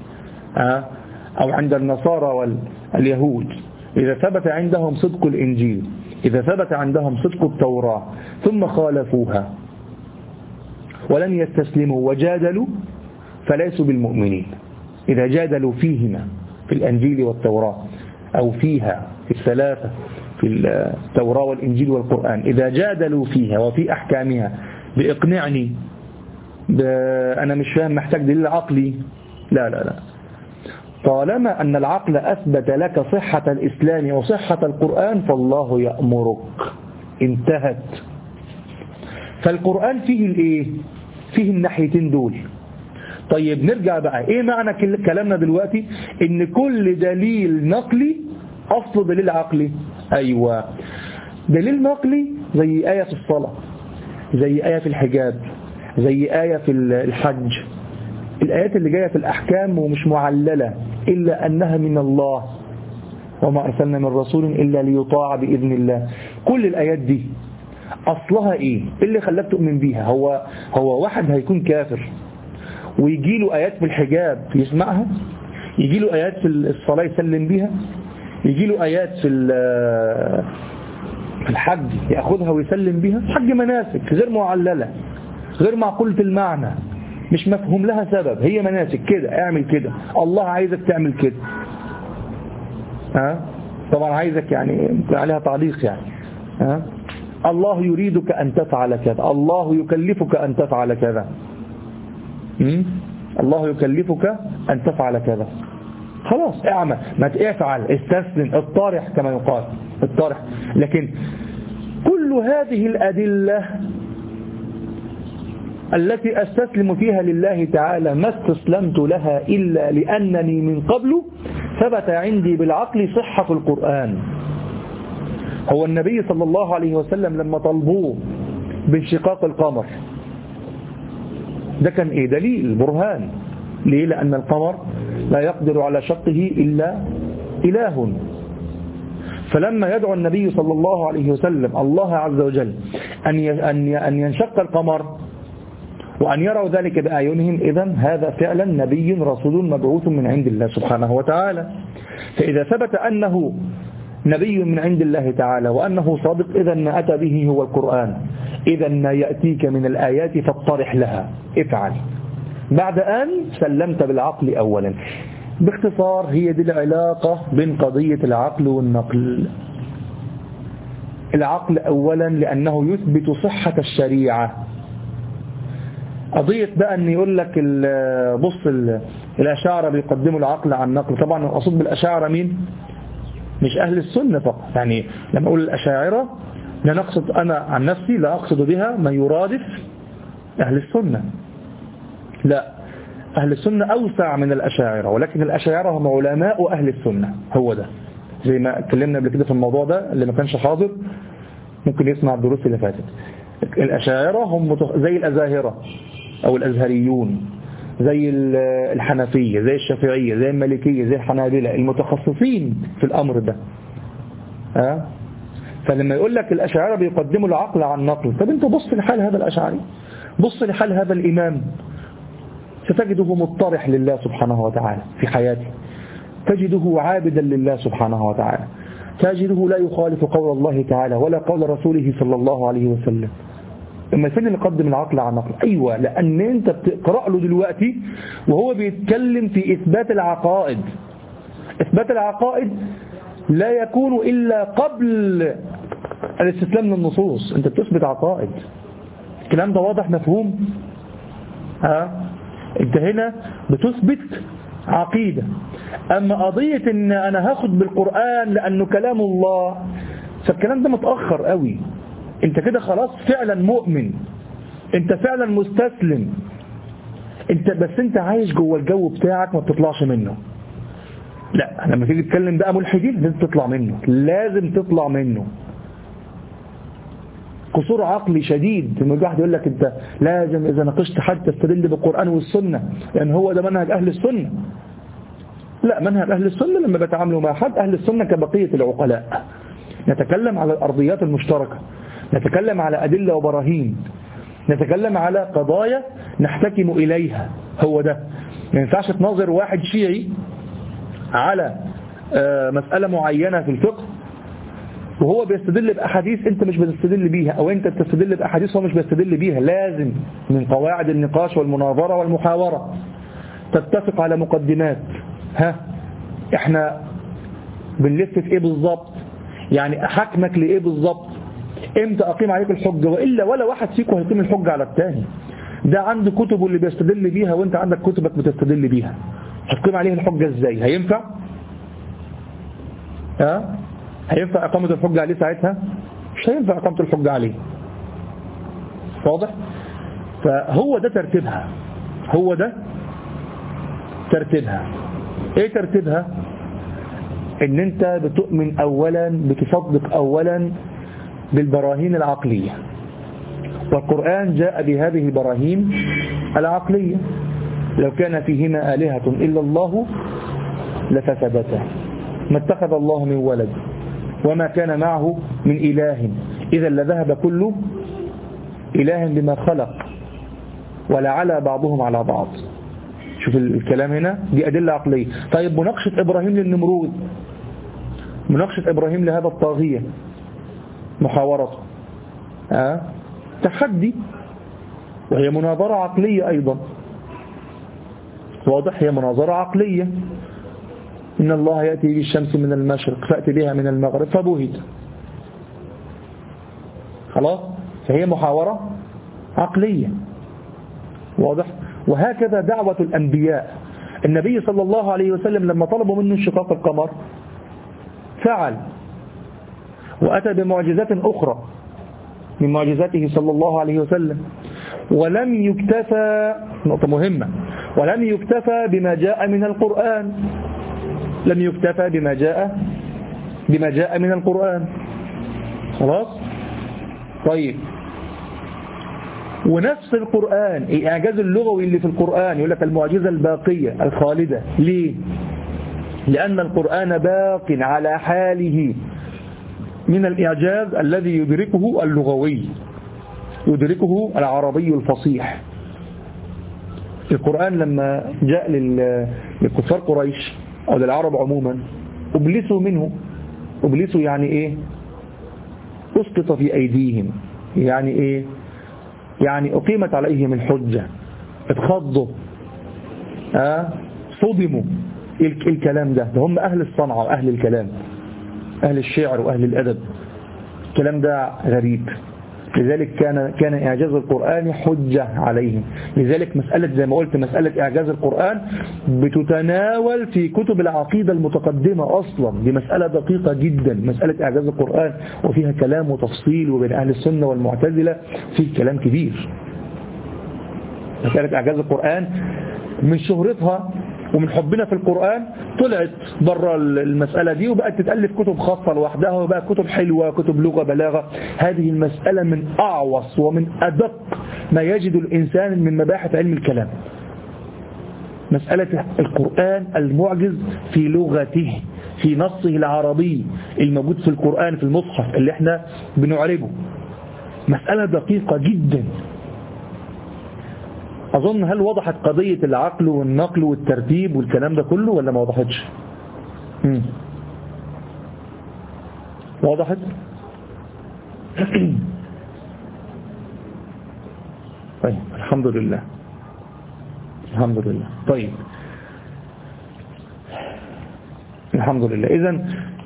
أو عند النصارى واليهود، إذا ثبت عندهم صدق الإنجيل، إذا ثبت عندهم صدق التوراة ثم خالفوها ولم يستسلموا وجادلوا فليسوا بالمؤمنين. إذا جادلوا فيهما في الأنجيل والتوراة أو فيها في الثلاثة في التوراة والإنجيل والقرآن، إذا جادلوا فيها وفي أحكامها بإقنعني أنا مش فاهم محتاج دليل عقلي، لا لا لا، طالما أن العقل أثبت لك صحة الإسلام وصحة القرآن فالله يأمرك. انتهت. فالقرآن فيه الإيه؟ فيه الناحيتين دول. طيب نرجع بقى، إيه معنى كلامنا دلوقتي؟ إن كل دليل نقلي أصل دليل عقلي. أيوة، دليل نقلي زي آية في الصلاة، زي آية في الحجاب، زي آية في الحج، الآيات اللي جاية في الأحكام ومش معللة إلا أنها من الله، وما أرسلنا من رسول إلا ليطاع بإذن الله. كل الآيات دي أصلها إيه؟ اللي خلاك تؤمن بيها هو هو واحد هيكون كافر ويجي له آيات في الحجاب يسمعها، يجي له آيات في الصلاة يسلم بيها، يجي له آيات في في الحج يأخذها ويسلم بيها. حج مناسك غير معللة، غير معقولة المعنى، مش مفهوم لها سبب، هي مناسك كده، اعمل كده، الله عايزك تعمل كده. ها طبعا عايزك يعني عليها تعليق يعني ها الله يريدك أن تفعل كذا، الله يكلفك أن تفعل كذا، الله يكلفك أن تفعل كذا، خلاص اعمل، ما تفعل، استسلم، الطارح كما يقال، الطارح. لكن كل هذه الأدلة التي أستسلم فيها لله تعالى ما استسلمت لها إلا لأنني من قبل ثبت عندي بالعقل صحة القرآن. هو النبي صلى الله عليه وسلم لما طلبوه بانشقاق القمر ده كان إيه؟ دليل، برهان. ليه؟ لأن القمر لا يقدر على شقه إلا إله. فلما يدعو النبي صلى الله عليه وسلم الله عز وجل أن ينشق القمر وأن يروا ذلك بأعينهم، إذن هذا فعلا نبي رسول مبعوث من عند الله سبحانه وتعالى. فإذا ثبت أنه نبي من عند الله تعالى وأنه صادق، إذن ما أتى به هو القرآن. إذن ما يأتيك من الآيات فاطرح لها، افعل، بعد أن سلمت بالعقل أولا. باختصار هي دي العلاقة بين قضية العقل والنقل. العقل أولا لأنه يثبت صحة الشريعة. قضية بقى أن يقول لك بص الأشاعرة بيقدموا العقل عن النقل، طبعا أقصد بالأشاعرة مين؟ مش أهل السنة فقط. يعني لما أقول الأشاعرة لا نقصد، أنا عن نفسي لا أقصد بها ما يرادف أهل السنة، لا، أهل السنة أوسع من الأشاعرة، ولكن الأشاعرة هم علماء أهل السنة. هو ده زي ما اتكلمنا قبل كده في الموضوع ده، اللي ما كانش حاضر ممكن يسمع الدروس اللي فاتت. الأشاعرة هم زي الأزاهرة أو الأزهريون، زي الحنفية، زي الشافعية، زي المالكية، زي الحنابلة، المتخصصين في الأمر ده. ها؟ فلما يقول لك الأشاعرة بيقدموا العقل عن النقل، طب انت بص لحال هذا الأشعري، بص لحال هذا الإمام، ستجده مطرح لله سبحانه وتعالى في حياته، تجده عابدا لله سبحانه وتعالى، تجده لا يخالف قول الله تعالى ولا قول رسوله صلى الله عليه وسلم. اما فين اللي قدم العقل عن النقل؟ ايوه، لان انت بتقرأ له دلوقتي وهو بيتكلم في اثبات العقائد. اثبات العقائد لا يكون الا قبل الاستسلام للنصوص. انت بتثبت عقائد، الكلام ده واضح مفهوم؟ ها انت هنا بتثبت عقيدة. اما قضية ان انا هاخد بالقرآن لانه كلام الله، فالكلام ده متأخر قوي. انت كده خلاص فعلا مؤمن، انت فعلا مستسلم، انت بس انت عايش جوه الجو بتاعك ما بتطلعش منه. لا، لما تيجي تتكلم بقى ملحدين لازم تطلع منه، لازم تطلع منه. قصور عقلي شديد ان الواحد يقول لك انت لازم اذا ناقشت حد تستدل بالقرآن والسنة لان هو ده منهج اهل السنة. لا، منهج اهل السنة لما بيتعاملوا مع حد اهل السنة كبقية العقلاء، نتكلم على الارضيات المشتركة، نتكلم على ادلة وبراهين، نتكلم على قضايا نحتكم اليها. هو ده ما ينفعش تناظر واحد شيعي على مسألة معينة في الفقه وهو بيستدل بأحاديث أنت مش بتستدل بيها، أو أنت بتستدل بأحاديث هو مش بيستدل بيها. لازم من قواعد النقاش والمناظرة والمحاورة تتفق على مقدمات. ها احنا بنلف في ايه بالظبط؟ يعني احكمك لايه بالظبط؟ امتى اقيم عليك الحجة؟ وإلا ولا واحد فيكم هيقيم الحجة على الثاني. ده عنده كتبه اللي بيستدل بيها وانت عندك كتبك بتستدل بيها، هتقيم عليه الحجة ازاي؟ هينفع؟ ها هينفع اقامة الحجة عليه ساعتها؟ مش هينفع اقامة الحجة عليه. واضح؟ فهو ده ترتيبها، هو ده ترتيبها. ايه ترتيبها؟ ان انت بتؤمن اولا، بتصدق اولا بالبراهين العقلية، والقرآن جاء بهذه البراهين العقلية. لو كان فيهما آلهة إلا الله لفسدتا، ما اتخذ الله من ولد وما كان معه من إله إذا لذهب كل إله بما خلق ولعلى بعضهم على بعض. شوف الكلام هنا، دي أدلة عقلية. طيب مناقشة إبراهيم للنمرود، مناقشة إبراهيم لهذا الطاغية، محاورته أه؟ تحدي، وهي مناظرة عقلية أيضا. واضح؟ هي مناظرة عقلية. إن الله يأتي بالشمس من المشرق فأتي بها من المغرب فبهت. خلاص؟ فهي محاورة عقلية. واضح؟ وهكذا دعوة الأنبياء. النبي صلى الله عليه وسلم لما طلبوا منه انشقاق القمر فعل، وأتى بمعجزات أخرى من معجزاته صلى الله عليه وسلم. ولم يكتفى، نقطة مهمة، ولم يكتفى بما جاء من القرآن، لم يكتفى بما جاء بما جاء من القرآن. خلاص؟ طيب، ونفس القرآن الإعجاز اللغوي اللي في القرآن يقول لك المعجزة الباقية الخالدة. ليه؟ لأن القرآن باق على حاله من الإعجاز الذي يدركه اللغوي، يدركه العربي الفصيح. القرآن لما جاء للكفار قريش أو للعرب عموما أبلسوا منه. أبلسوا يعني إيه؟ أسقط في أيديهم. يعني إيه؟ يعني أقيمت عليهم الحجة، اتخضوا، أه؟ صدموا. الكلام ده ده هم أهل الصنعة وأهل الكلام، أهل الشعر وأهل الأدب. الكلام ده غريب. لذلك كان كان إعجاز القرآن حجة عليهم. لذلك مسألة زي ما قلت، مسألة إعجاز القرآن بتتناول في كتب العقيدة المتقدمة أصلا. دي مسألة دقيقة جدا، مسألة إعجاز القرآن، وفيها كلام وتفصيل، وبين أهل السنة والمعتزلة فيه كلام كبير. مسألة إعجاز القرآن من شهرتها ومن حبنا في القرآن طلعت بره المسألة دي وبقت تتألف كتب خاصة لوحدها، وبقى كتب حلوة، كتب لغة، بلاغة. هذه المسألة من أعوص ومن أدق ما يجد الإنسان من مباحث علم الكلام. مسألة القرآن المعجز في لغته، في نصه العربي الموجود في القرآن في المصحف اللي احنا بنعربه. مسألة دقيقة جدا. أظن هل وضحت قضية العقل والنقل والترتيب والكلام ده كله ولا ما وضحتش؟ مم. وضحت؟ طيب الحمد لله الحمد لله. طيب الحمد لله. إذن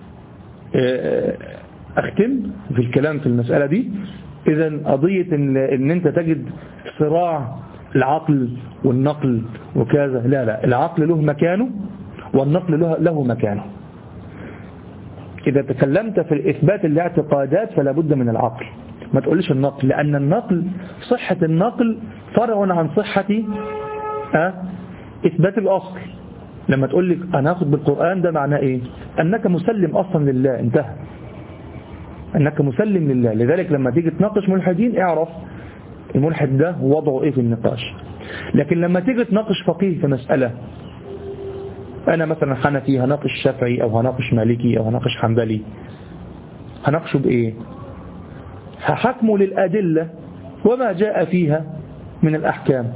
أختم في الكلام في المسألة دي. إذن قضية إن, إن أنت تجد صراع العقل والنقل وكذا، لا لا، العقل له مكانه والنقل له, له مكانه. إذا تكلمت في إثبات الاعتقادات فلا بد من العقل، ما تقولش النقل، لأن النقل صحة النقل فرع عن صحة أه؟ إثبات الأصل. لما تقول لك أنا أخذ بالقرآن ده معناه إيه؟ أنك مسلم أصلا لله، انتهى، أنك مسلم لله. لذلك لما تيجي تناقش ملحدين اعرف الملحد ده وضعه إيه في النقاش. لكن لما تيجي تناقش فقيه في مسألة، أنا مثلا حنفي هناقش شافعي أو هناقش مالكي أو هناقش حنبلي، هناقشه بإيه؟ هحكمه للأدلة وما جاء فيها من الأحكام،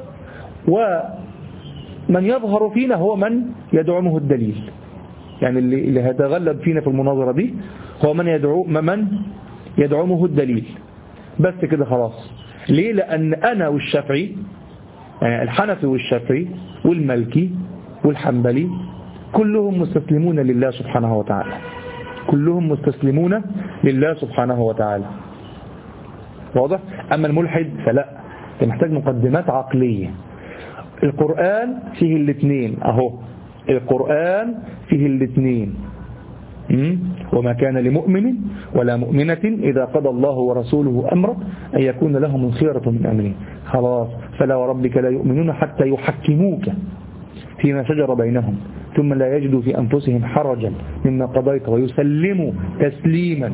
ومن يظهر فينا هو من يدعمه الدليل. يعني اللي, اللي هيتغلب فينا في المناظرة دي هو من يدعو من يدعمه الدليل، بس كده خلاص. ليه؟ لأن أنا والشافعي، يعني الحنفي والشافعي والمالكي والحنبلي كلهم مستسلمون لله سبحانه وتعالى، كلهم مستسلمون لله سبحانه وتعالى. واضح؟ أما الملحد فلا، انت محتاج مقدمات عقلية. القرآن فيه الاثنين اهو، القرآن فيه الاثنين، وما كان لمؤمن ولا مؤمنة إذا قضى الله ورسوله أمرا أن يكون لهم خيرة من أمرهم. خلاص، فلا وربك لا يؤمنون حتى يحكموك فيما شجر بينهم ثم لا يجدوا في أنفسهم حرجا مما قضيت ويسلموا تسليما.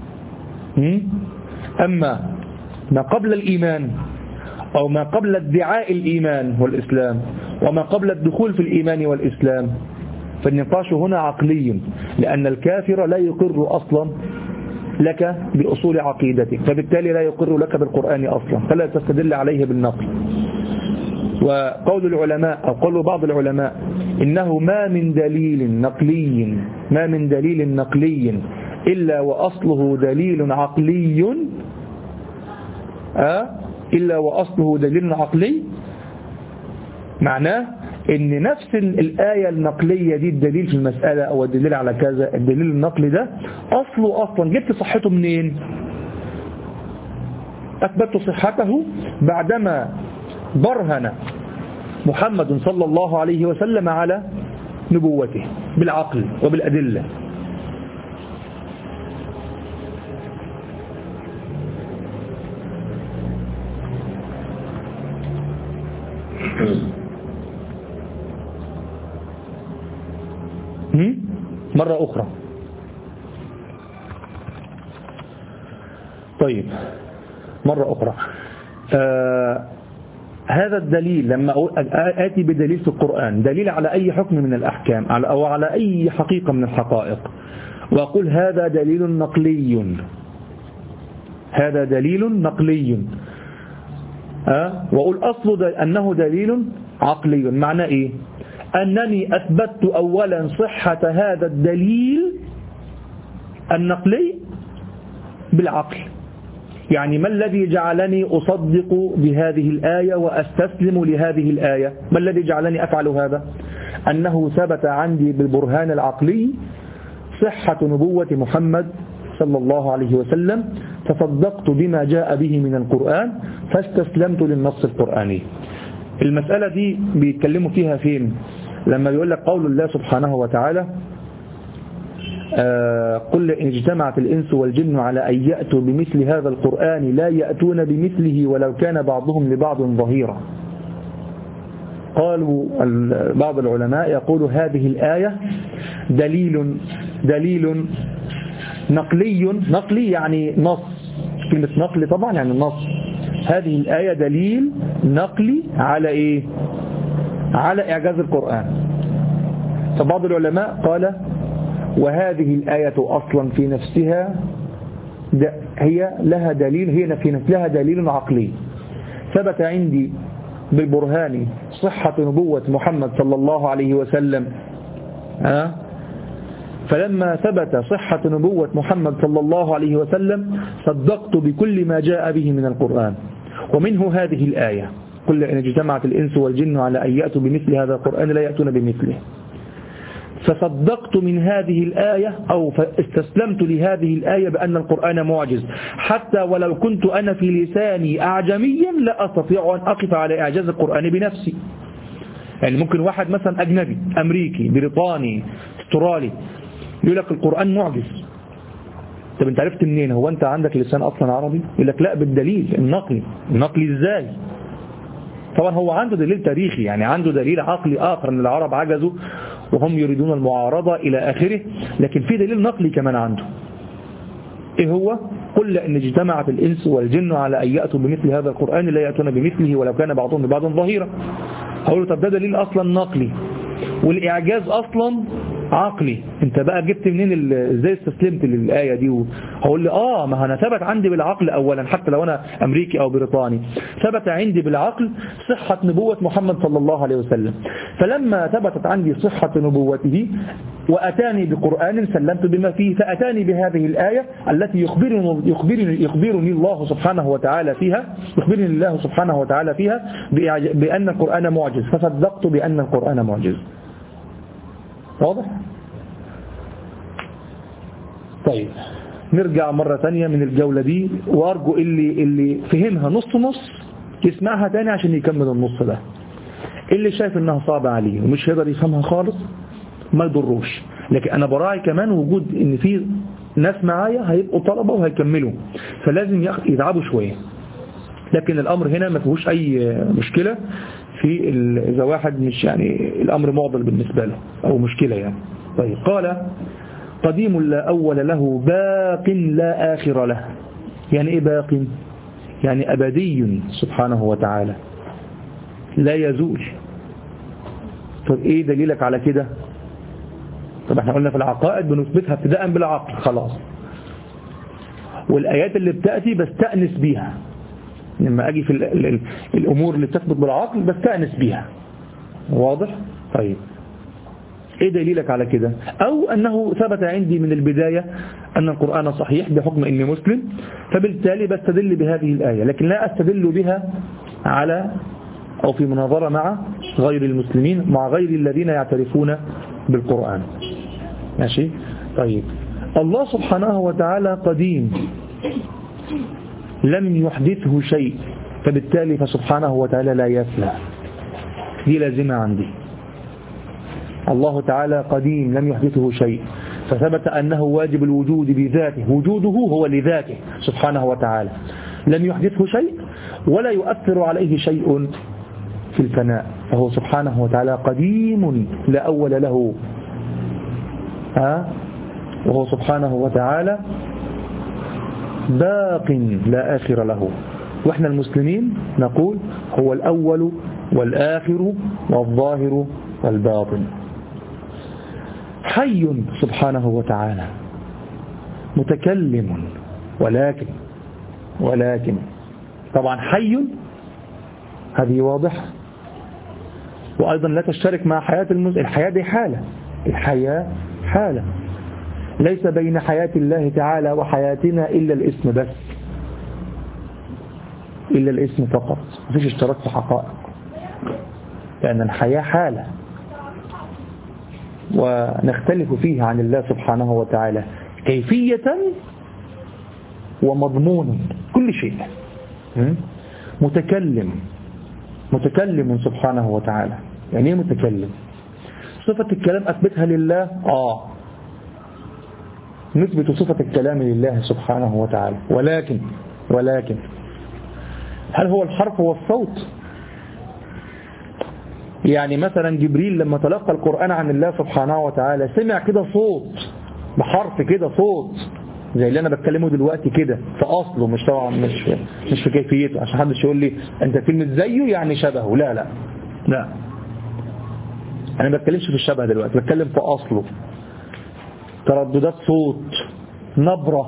أما ما قبل الإيمان أو ما قبل ادعاء الإيمان والإسلام وما قبل الدخول في الإيمان والإسلام فالنقاش هنا عقلي، لأن الكافر لا يقر أصلا لك بأصول عقيدتك، فبالتالي لا يقر لك بالقرآن أصلا، فلا تستدل عليه بالنقل. وقول العلماء أو قول بعض العلماء إنه ما من دليل نقلي ما من دليل نقلي إلا وأصله دليل عقلي أه؟ إلا وأصله دليل عقلي، معناه ان نفس الآية النقلية دي الدليل في المسألة او الدليل على كذا، الدليل النقلي ده اصله اصلا جبت صحته منين؟ اثبت صحته بعدما برهن محمد صلى الله عليه وسلم على نبوته بالعقل وبالأدلة. مرة أخرى. طيب مرة أخرى آه هذا الدليل لما آتي بدليل في القرآن، دليل على أي حكم من الأحكام أو على أي حقيقة من الحقائق، وأقول هذا دليل نقلي، هذا دليل نقلي أه؟ وأقول أصل دل أنه دليل عقلي. معنى إيه؟ أنني أثبتت أولا صحة هذا الدليل النقلي بالعقل. يعني ما الذي جعلني أصدق بهذه الآية وأستسلم لهذه الآية؟ ما الذي جعلني أفعل هذا؟ أنه ثبت عندي بالبرهان العقلي صحة نبوة محمد صلى الله عليه وسلم، فصدقت بما جاء به من القرآن فاستسلمت للنص القرآني. المسألة دي بيتكلموا فيها فين؟ لما بيقول لك قول الله سبحانه وتعالى آه قل إن اجتمعت الإنس والجن على أن يأتوا بمثل هذا القرآن لا يأتون بمثله ولو كان بعضهم لبعض ظهيرا. قالوا بعض العلماء يقول هذه الآية دليل دليل نقلي، نقلي يعني نص، كلمة نقل طبعا يعني نص. هذه الآية دليل نقلي على إيه؟ على إعجاز القرآن. فبعض العلماء قال وهذه الآية أصلا في نفسها هي لها دليل، هي في نفسها دليل عقلي ثبت عندي بالبرهان صحة نبوة محمد صلى الله عليه وسلم، ها فلما ثبت صحة نبوة محمد صلى الله عليه وسلم صدقت بكل ما جاء به من القرآن، ومنه هذه الآية: قل إن اجتمعت الإنس والجن على أن يأتوا بمثل هذا القرآن لا يأتون بمثله. فصدقت من هذه الآية أو استسلمت لهذه الآية بأن القرآن معجز، حتى ولو كنت أنا في لساني أعجميا لا أستطيع أن أقف على إعجاز القرآن بنفسي. يعني ممكن واحد مثلا أجنبي أمريكي بريطاني استرالي يقول لك القرآن معجز. طب انت عرفت منين؟ هو انت عندك لسان اصلا عربي؟ يقول لك لا بالدليل النقلي. النقلي ازاي؟ طبعا هو عنده دليل تاريخي، يعني عنده دليل عقلي اخر ان العرب عجزوا وهم يريدون المعارضة الى اخره، لكن في دليل نقلي كمان عنده. ايه هو؟ قل ان اجتمعت الانس والجن على ان ياتوا بمثل هذا القرآن لا ياتون بمثله ولو كان بعضهم لبعض ظهيرا. هقول له طب ده دليل اصلا نقلي والاعجاز اصلا عقلي، انت بقى جبت منين ازاي استسلمت للآية دي؟ هقول لي اه ما انا ثبت عندي بالعقل اولا، حتى لو انا امريكي او بريطاني ثبت عندي بالعقل صحة نبوة محمد صلى الله عليه وسلم. فلما ثبتت عندي صحة نبوته واتاني بقرآن سلمت بما فيه، فاتاني بهذه الآية التي يخبرني يخبرني يخبرني الله سبحانه وتعالى فيها يخبرني الله سبحانه وتعالى فيها بأن القرآن معجز، فصدقت بأن القرآن معجز. واضح؟ طيب نرجع مرة ثانية من الجولة دي، وارجو اللي اللي فهمها نص نص يسمعها تاني عشان يكمل النص ده. اللي شايف انها صعبة عليه ومش هيقدر يفهمها خالص ما يضروش، لكن انا براعي كمان وجود ان في ناس معايا هيبقوا طلبة وهيكملوا، فلازم يتعبوا شوية. لكن الامر هنا ما فيهوش اي مشكلة في إذا واحد مش يعني الأمر معضل بالنسبة له أو مشكلة يعني. طيب قال قديم لا أول له باق لا آخر له. يعني إيه باق؟ يعني أبدي سبحانه وتعالى لا يزول. طب إيه دليلك على كده؟ طب احنا قلنا في العقائد بنثبتها ابتداء بالعقل خلاص، والآيات اللي بتأتي بستأنس بيها لما أجي في الأمور اللي بتثبت بالعقل بستأنس بيها. واضح؟ طيب إيه دليلك على كده؟ أو أنه ثبت عندي من البداية أن القرآن صحيح بحكم أني مسلم، فبالتالي بستدل بهذه الآية، لكن لا أستدل بها على أو في مناظرة مع غير المسلمين، مع غير الذين يعترفون بالقرآن. ماشي؟ طيب الله سبحانه وتعالى قديم لم يحدثه شيء، فبالتالي فسبحانه وتعالى لا يفنى. دي لازمة عندي. الله تعالى قديم لم يحدثه شيء، فثبت أنه واجب الوجود بذاته، وجوده هو لذاته سبحانه وتعالى، لم يحدثه شيء ولا يؤثر عليه شيء في الفناء، فهو سبحانه وتعالى قديم لا أول له، ها وهو سبحانه وتعالى باق لا آخر له. وإحنا المسلمين نقول هو الأول والآخر والظاهر والباطن. حي سبحانه وتعالى متكلم، ولكن ولكن طبعا حي هذه واضح، وأيضا لا تشترك مع حياة المسلم. الحياة دي حالة، الحياة حالة، ليس بين حياة الله تعالى وحياتنا إلا الاسم بس، إلا الاسم فقط، مفيش اشتراك في حقائق، لأن الحياة حالة ونختلف فيها عن الله سبحانه وتعالى كيفية ومضمون كل شيء. متكلم، متكلم سبحانه وتعالى. يعني ايه متكلم؟ صفة الكلام أثبتها لله، آه نثبت صفة الكلام لله سبحانه وتعالى، ولكن ولكن هل هو الحرف والصوت؟ يعني مثلا جبريل لما تلقى القرآن عن الله سبحانه وتعالى سمع كده صوت بحرف كده صوت زي اللي أنا بتكلمه دلوقتي كده في أصله، مش طبعا مش مش في كيفيته، عشان حدش يقول لي أنت كلمة زيه يعني شبهه، لا لا لا، أنا ما بتكلمش في الشبه دلوقتي، بتكلم في أصله. ترددات صوت، نبرة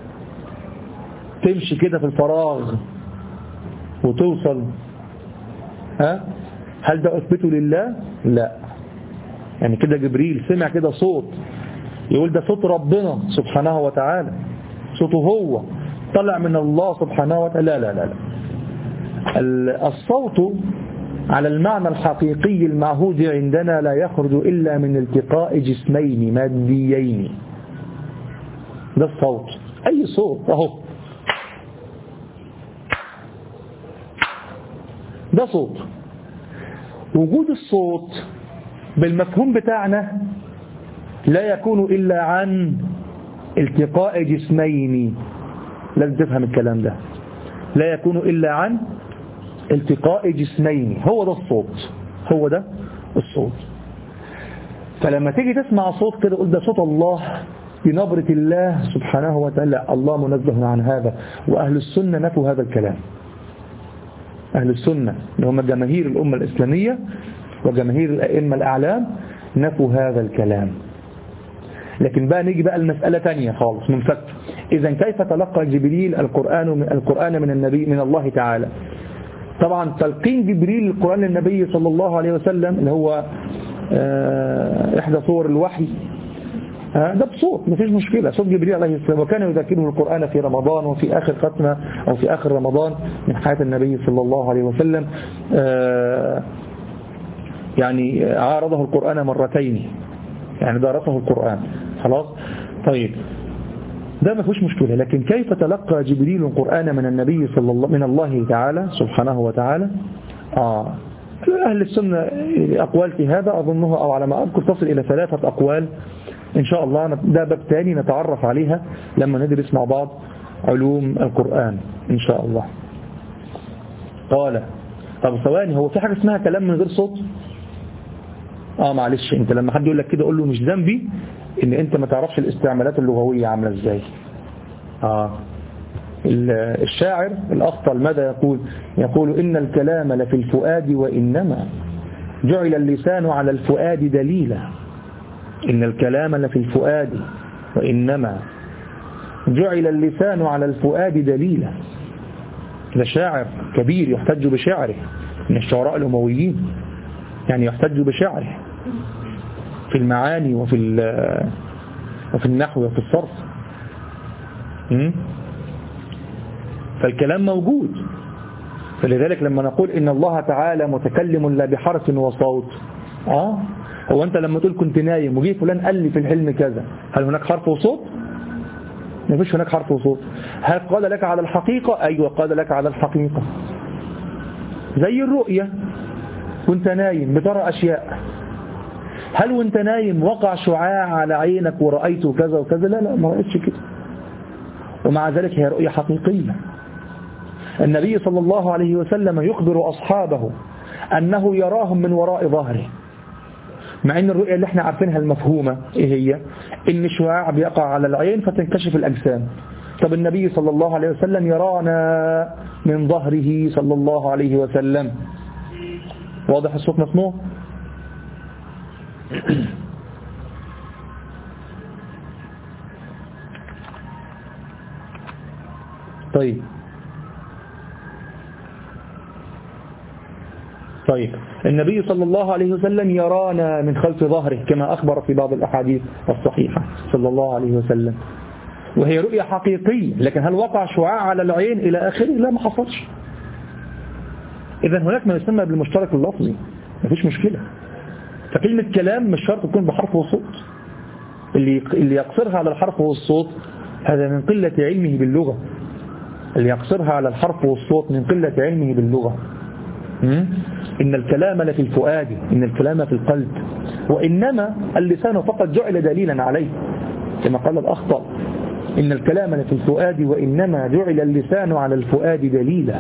تمشي كده في الفراغ وتوصل ها؟ هل ده أثبته لله؟ لا. يعني كده جبريل سمع كده صوت يقول ده صوت ربنا سبحانه وتعالى، صوته هو طلع من الله سبحانه وتعالى؟ لا لا لا, لا. الصوت على المعنى الحقيقي المعهود عندنا لا يخرج إلا من التقاء جسمين ماديين. ده الصوت، أي صوت أهو، ده صوت. وجود الصوت بالمفهوم بتاعنا لا يكون إلا عن التقاء جسمين. لازم تفهم الكلام ده، لا يكون إلا عن التقاء جسمين. هو ده الصوت، هو ده الصوت. فلما تيجي تسمع صوت كده قل ده صوت الله بنبرة الله سبحانه وتعالى، الله منزه عن هذا. وأهل السنة نفوا هذا الكلام. أهل السنة اللي هم جماهير الأمة الإسلامية وجماهير الأئمة الأعلام نفوا هذا الكلام. لكن بقى نيجي بقى المسألة تانية خالص منفك. إذا كيف تلقى جبريل القرآن القرآن من النبي من الله تعالى؟ طبعا تلقين جبريل القرآن للنبي صلى الله عليه وسلم اللي هو إحدى صور الوحي ده بصوت، مفيش مشكلة، صوت جبريل عليه السلام. وكان يذكره القرآن في رمضان وفي آخر ختمة أو في آخر رمضان من حياة النبي صلى الله عليه وسلم. يعني عارضه القرآن مرتين، يعني دارسه القرآن خلاص. طيب ده ما فيش مشكلة. لكن كيف تلقى جبريل القرآن من النبي صلى الله من الله تعالى سبحانه وتعالى؟ آه أهل السنة أقوال في هذا أظنها أو على ما أذكر تصل إلى ثلاثة أقوال إن شاء الله. ده باب تاني نتعرف عليها لما ندرس مع بعض علوم القرآن إن شاء الله. قال طب ثواني، هو في حاجة اسمها كلام من غير صوت؟ آه معلش، أنت لما حد يقول لك كده قول له مش ذنبي إن أنت ما تعرفش الاستعمالات اللغوية عاملة إزاي. آه الشاعر الأخطل ماذا يقول؟ يقول إن الكلام لفي الفؤاد وإنما جعل اللسان على الفؤاد دليلا. إن الكلام لفي الفؤاد وإنما جعل اللسان على الفؤاد دليلا. ده شاعر كبير يحتج بشعره من الشعراء الأمويين، يعني يحتج بشعره في المعاني وفي وفي النحو وفي الصرف. فالكلام موجود. فلذلك لما نقول إن الله تعالى متكلم لا بحرف وصوت، آه هو أنت لما تقول كنت نايم وجي فلان قال لي في الحلم كذا، هل هناك حرف وصوت؟ ما فيش هناك حرف وصوت. هل قال لك على الحقيقة؟ أيوة قال لك على الحقيقة. زي الرؤية، كنت نايم بترى أشياء، هل وانت نايم وقع شعاع على عينك ورأيت كذا وكذا؟ لا لا ما رأيتش كده. ومع ذلك هي رؤية حقيقية. النبي صلى الله عليه وسلم يخبر أصحابه أنه يراهم من وراء ظهره، مع أن الرؤية اللي احنا عارفينها المفهومة إيه هي؟ إن شعاع بيقع على العين فتنكشف الأجسام. طب النبي صلى الله عليه وسلم يرانا من ظهره صلى الله عليه وسلم. واضح الصوت مسموع؟ طيب طيب النبي صلى الله عليه وسلم يرانا من خلف ظهره كما أخبر في بعض الأحاديث الصحيحة صلى الله عليه وسلم، وهي رؤية حقيقية. لكن هل وقع شعاع على العين إلى آخره؟ لا ما حصلش. إذا هناك ما يسمى بالمشترك اللفظي، ما فيش مشكلة. فكلمة كلام مش شرط تكون بحرف وصوت. اللي اللي يقصرها على الحرف والصوت هذا من قلة علمه باللغة. اللي يقصرها على الحرف والصوت من قلة علمه باللغة. إن الكلام لفي الفؤاد، إن الكلام في القلب، وإنما اللسان فقط جعل دليلا عليه كما قال الأخطأ. إن الكلام لفي الفؤاد وإنما جعل اللسان على الفؤاد دليلا.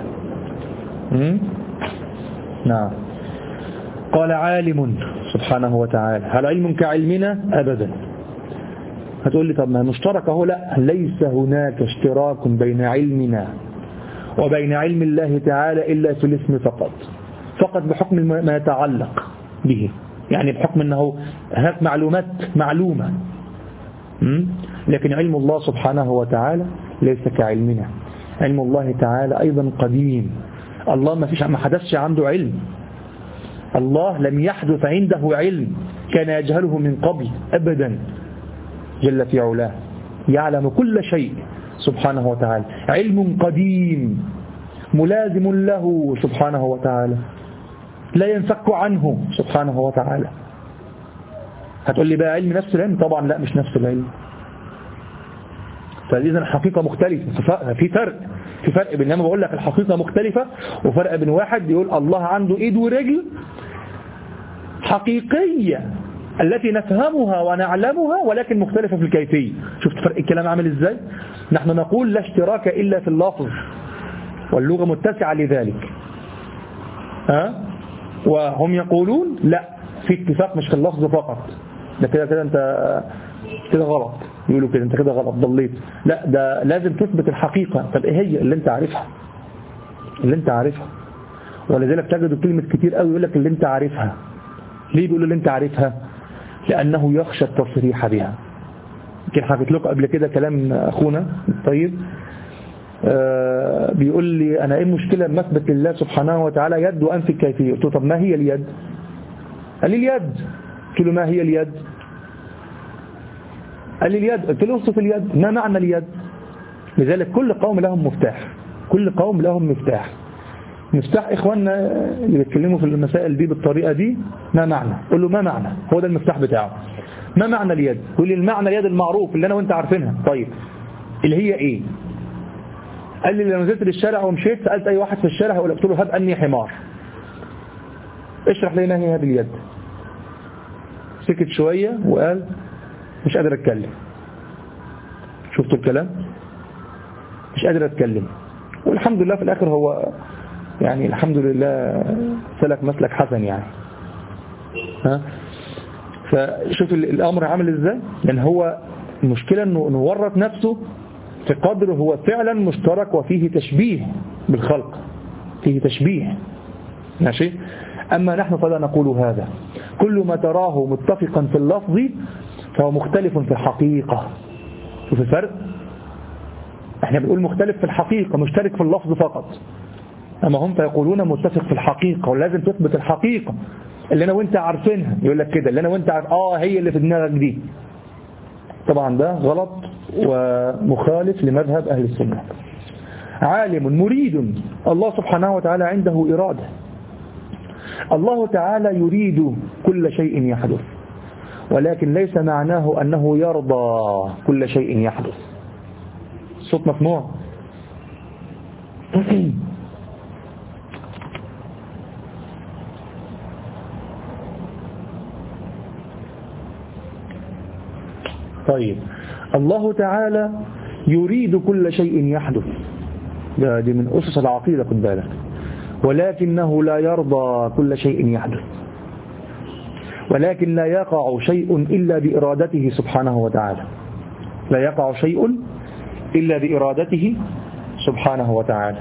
نعم. قال عالم سبحانه وتعالى. هل علم كعلمنا؟ أبدا. هتقول لي طب ما مشترك اهو. لا، ليس هناك اشتراك بين علمنا وبين علم الله تعالى إلا في الاسم فقط، فقط بحكم ما يتعلق به، يعني بحكم أنه هناك معلومات معلومة. لكن علم الله سبحانه وتعالى ليس كعلمنا. علم الله تعالى أيضا قديم. الله ما فيش ما حدثش عنده علم الله لم يحدث عنده علم كان يجهله من قبل أبدا، جل في علاه، يعلم كل شيء سبحانه وتعالى، علم قديم ملازم له سبحانه وتعالى، لا ينفك عنه سبحانه وتعالى. هتقول لي بقى علم نفس العلم؟ طبعا لا، مش نفس العلم. فإذا الحقيقة مختلفة، في فرق في فرق بين لما بقول لك الحقيقة مختلفة، وفرق بين واحد يقول الله عنده ايد ورجل حقيقية التي نفهمها ونعلمها ولكن مختلفة في الكيفية. شفت فرق الكلام عامل ازاي؟ نحن نقول لا اشتراك إلا في اللفظ، واللغة متسعة لذلك، ها؟ وهم يقولون لا، في اتفاق مش في اللفظ فقط. ده كده كده انت كده غلط، يقولوا كده انت كده غلط ضليت. لا، ده لازم تثبت الحقيقة. طب ايه هي اللي انت عارفها؟ اللي انت عارفها. ولذلك تجد كلمة كتير قوي يقول لك اللي انت عارفها. ليه بيقولوا اللي انت عارفها؟ لأنه يخشى التصريح بها. يمكن حكيت لكم قبل كده كلام أخونا طيب، آه بيقول لي أنا إيه المشكلة لما أثبت لله سبحانه وتعالى يد وأنفي الكيفية؟ قلت له طب ما هي اليد؟ قال لي اليد. قلت له ما هي اليد؟ قال لي اليد. قلت له اوصف اليد، ما معنى اليد؟ لذلك كل قوم لهم مفتاح، كل قوم لهم مفتاح. مفتاح إخواننا اللي بيتكلموا في المسائل دي بالطريقة دي، ما معنى؟ قل له ما معنى، هو ده المفتاح بتاعه. ما معنى اليد؟ قل لي المعنى اليد المعروف اللي أنا وانت عارفينها. طيب اللي هي إيه؟ قال لي لما نزلت للشارع ومشيت سألت أي واحد في الشارع هقول قلت له هب أني حمار، اشرح لي ما هي هذه اليد. سكت شوية وقال مش قادر أتكلم. شفتوا الكلام؟ مش قادر أتكلم. والحمد لله في الآخر هو يعني الحمد لله سلك مسلك حسن يعني. ها؟ فشوف الأمر عامل إزاي؟ لأن هو المشكلة أنه نورط نفسه في قدر هو فعلا مشترك وفيه تشبيه بالخلق، فيه تشبيه ماشي. أما نحن فلا نقول هذا. كل ما تراه متفقا في اللفظ فهو مختلف في الحقيقة. شوف الفرق؟ احنا بنقول مختلف في الحقيقة، مشترك في اللفظ فقط. أما هم فيقولون متفق في الحقيقة، ولازم تثبت الحقيقة اللي أنا وانت عارفينها. يقول لك كده اللي أنا وانت عارف آه هي اللي في دماغك دي. طبعا ده غلط ومخالف لمذهب أهل السنة. عالم مريد، الله سبحانه وتعالى عنده إرادة. الله تعالى يريد كل شيء يحدث، ولكن ليس معناه أنه يرضى كل شيء يحدث. صوت مسموع. طيب الله تعالى يريد كل شيء يحدث، ده دي من أسس العقيدة خد بالك، ولكنه لا يرضى كل شيء يحدث، ولكن لا يقع شيء إلا بإرادته سبحانه وتعالى. لا يقع شيء إلا بإرادته سبحانه وتعالى.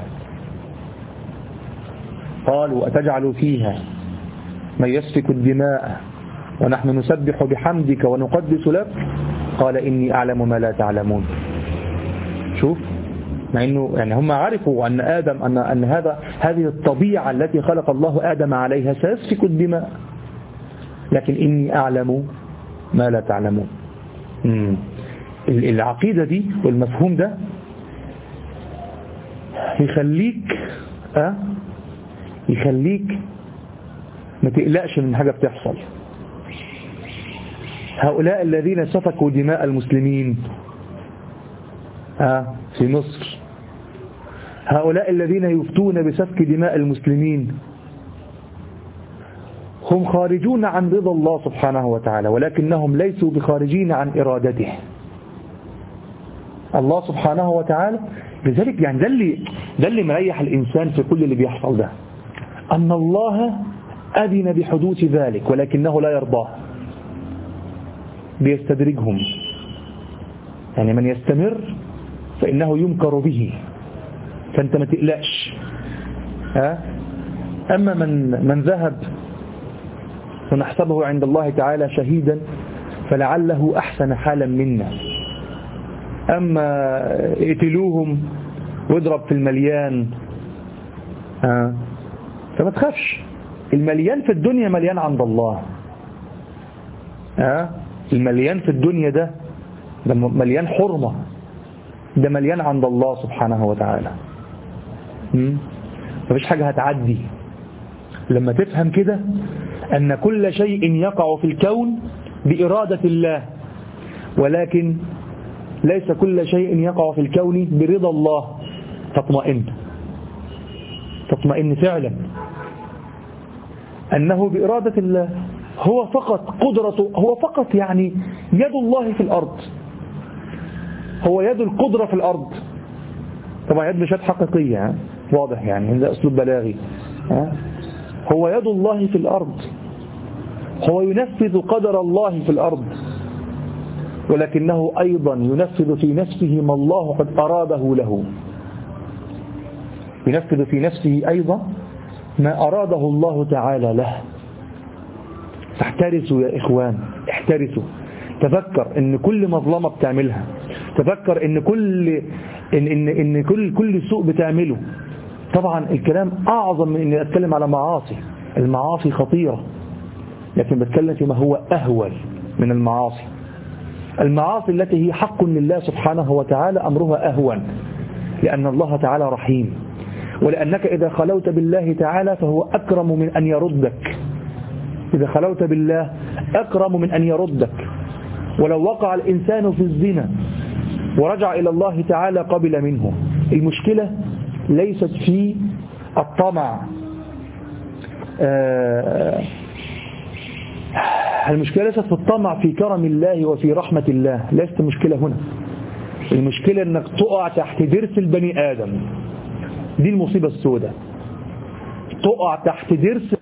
قالوا أتجعل فيها من يسفك الدماء ونحن نسبح بحمدك ونقدس لك قال إني أعلم ما لا تعلمون. شوف، مع إنه يعني هم عرفوا أن آدم أن أن هذا هذه الطبيعة التي خلق الله آدم عليها سيسفك الدماء، لكن إني أعلم ما لا تعلمون. مم. العقيدة دي والمفهوم ده يخليك أه يخليك ما تقلقش من حاجة بتحصل. هؤلاء الذين سفكوا دماء المسلمين أه في مصر، هؤلاء الذين يفتون بسفك دماء المسلمين هم خارجون عن رضا الله سبحانه وتعالى، ولكنهم ليسوا بخارجين عن إرادته الله سبحانه وتعالى. لذلك يعني ده اللي ده اللي مريح الإنسان في كل اللي بيحصل ده، أن الله أذن بحدوث ذلك ولكنه لا يرضاه، بيستدرجهم. يعني من يستمر فإنه يمكر به، فأنت ما تقلقش. ها؟ أما من من ذهب ونحسبه عند الله تعالى شهيدا فلعله أحسن حالا منا. أما اقتلوهم واضرب في المليان، ها؟ فما تخافش، المليان في الدنيا مليان عند الله. ها المليان في الدنيا ده ده مليان حرمة، ده مليان عند الله سبحانه وتعالى. مفيش حاجة هتعدي لما تفهم كده أن كل شيء يقع في الكون بإرادة الله، ولكن ليس كل شيء يقع في الكون برضا الله. تطمئن تطمئن فعلا أنه بإرادة الله، هو فقط قدرته، هو فقط يعني يد الله في الأرض، هو يد القدرة في الأرض. طبعا يد مش يد حقيقية، واضح يعني ده أسلوب بلاغي. هو يد الله في الأرض، هو ينفذ قدر الله في الأرض، ولكنه أيضا ينفذ في نفسه ما الله قد أراده له. ينفذ في نفسه أيضا ما أراده الله تعالى له. فاحترسوا يا إخوان، احترسوا. تذكر ان كل مظلمة بتعملها، تذكر ان كل ان ان, إن كل كل سوء بتعمله. طبعا الكلام اعظم من اني اتكلم على معاصي، المعاصي خطيرة، لكن بتكلم فيما هو اهول من المعاصي. المعاصي التي هي حق لله سبحانه وتعالى امرها اهون، لان الله تعالى رحيم، ولانك اذا خلوت بالله تعالى فهو اكرم من ان يردك. إذا خلوت بالله أكرم من أن يردك. ولو وقع الإنسان في الزنا ورجع إلى الله تعالى قبل منه. المشكلة ليست في الطمع، المشكلة ليست في الطمع في كرم الله وفي رحمة الله، ليست المشكلة هنا. المشكلة أنك تقع تحت درس البني آدم، دي المصيبة السوداء. تقع تحت درس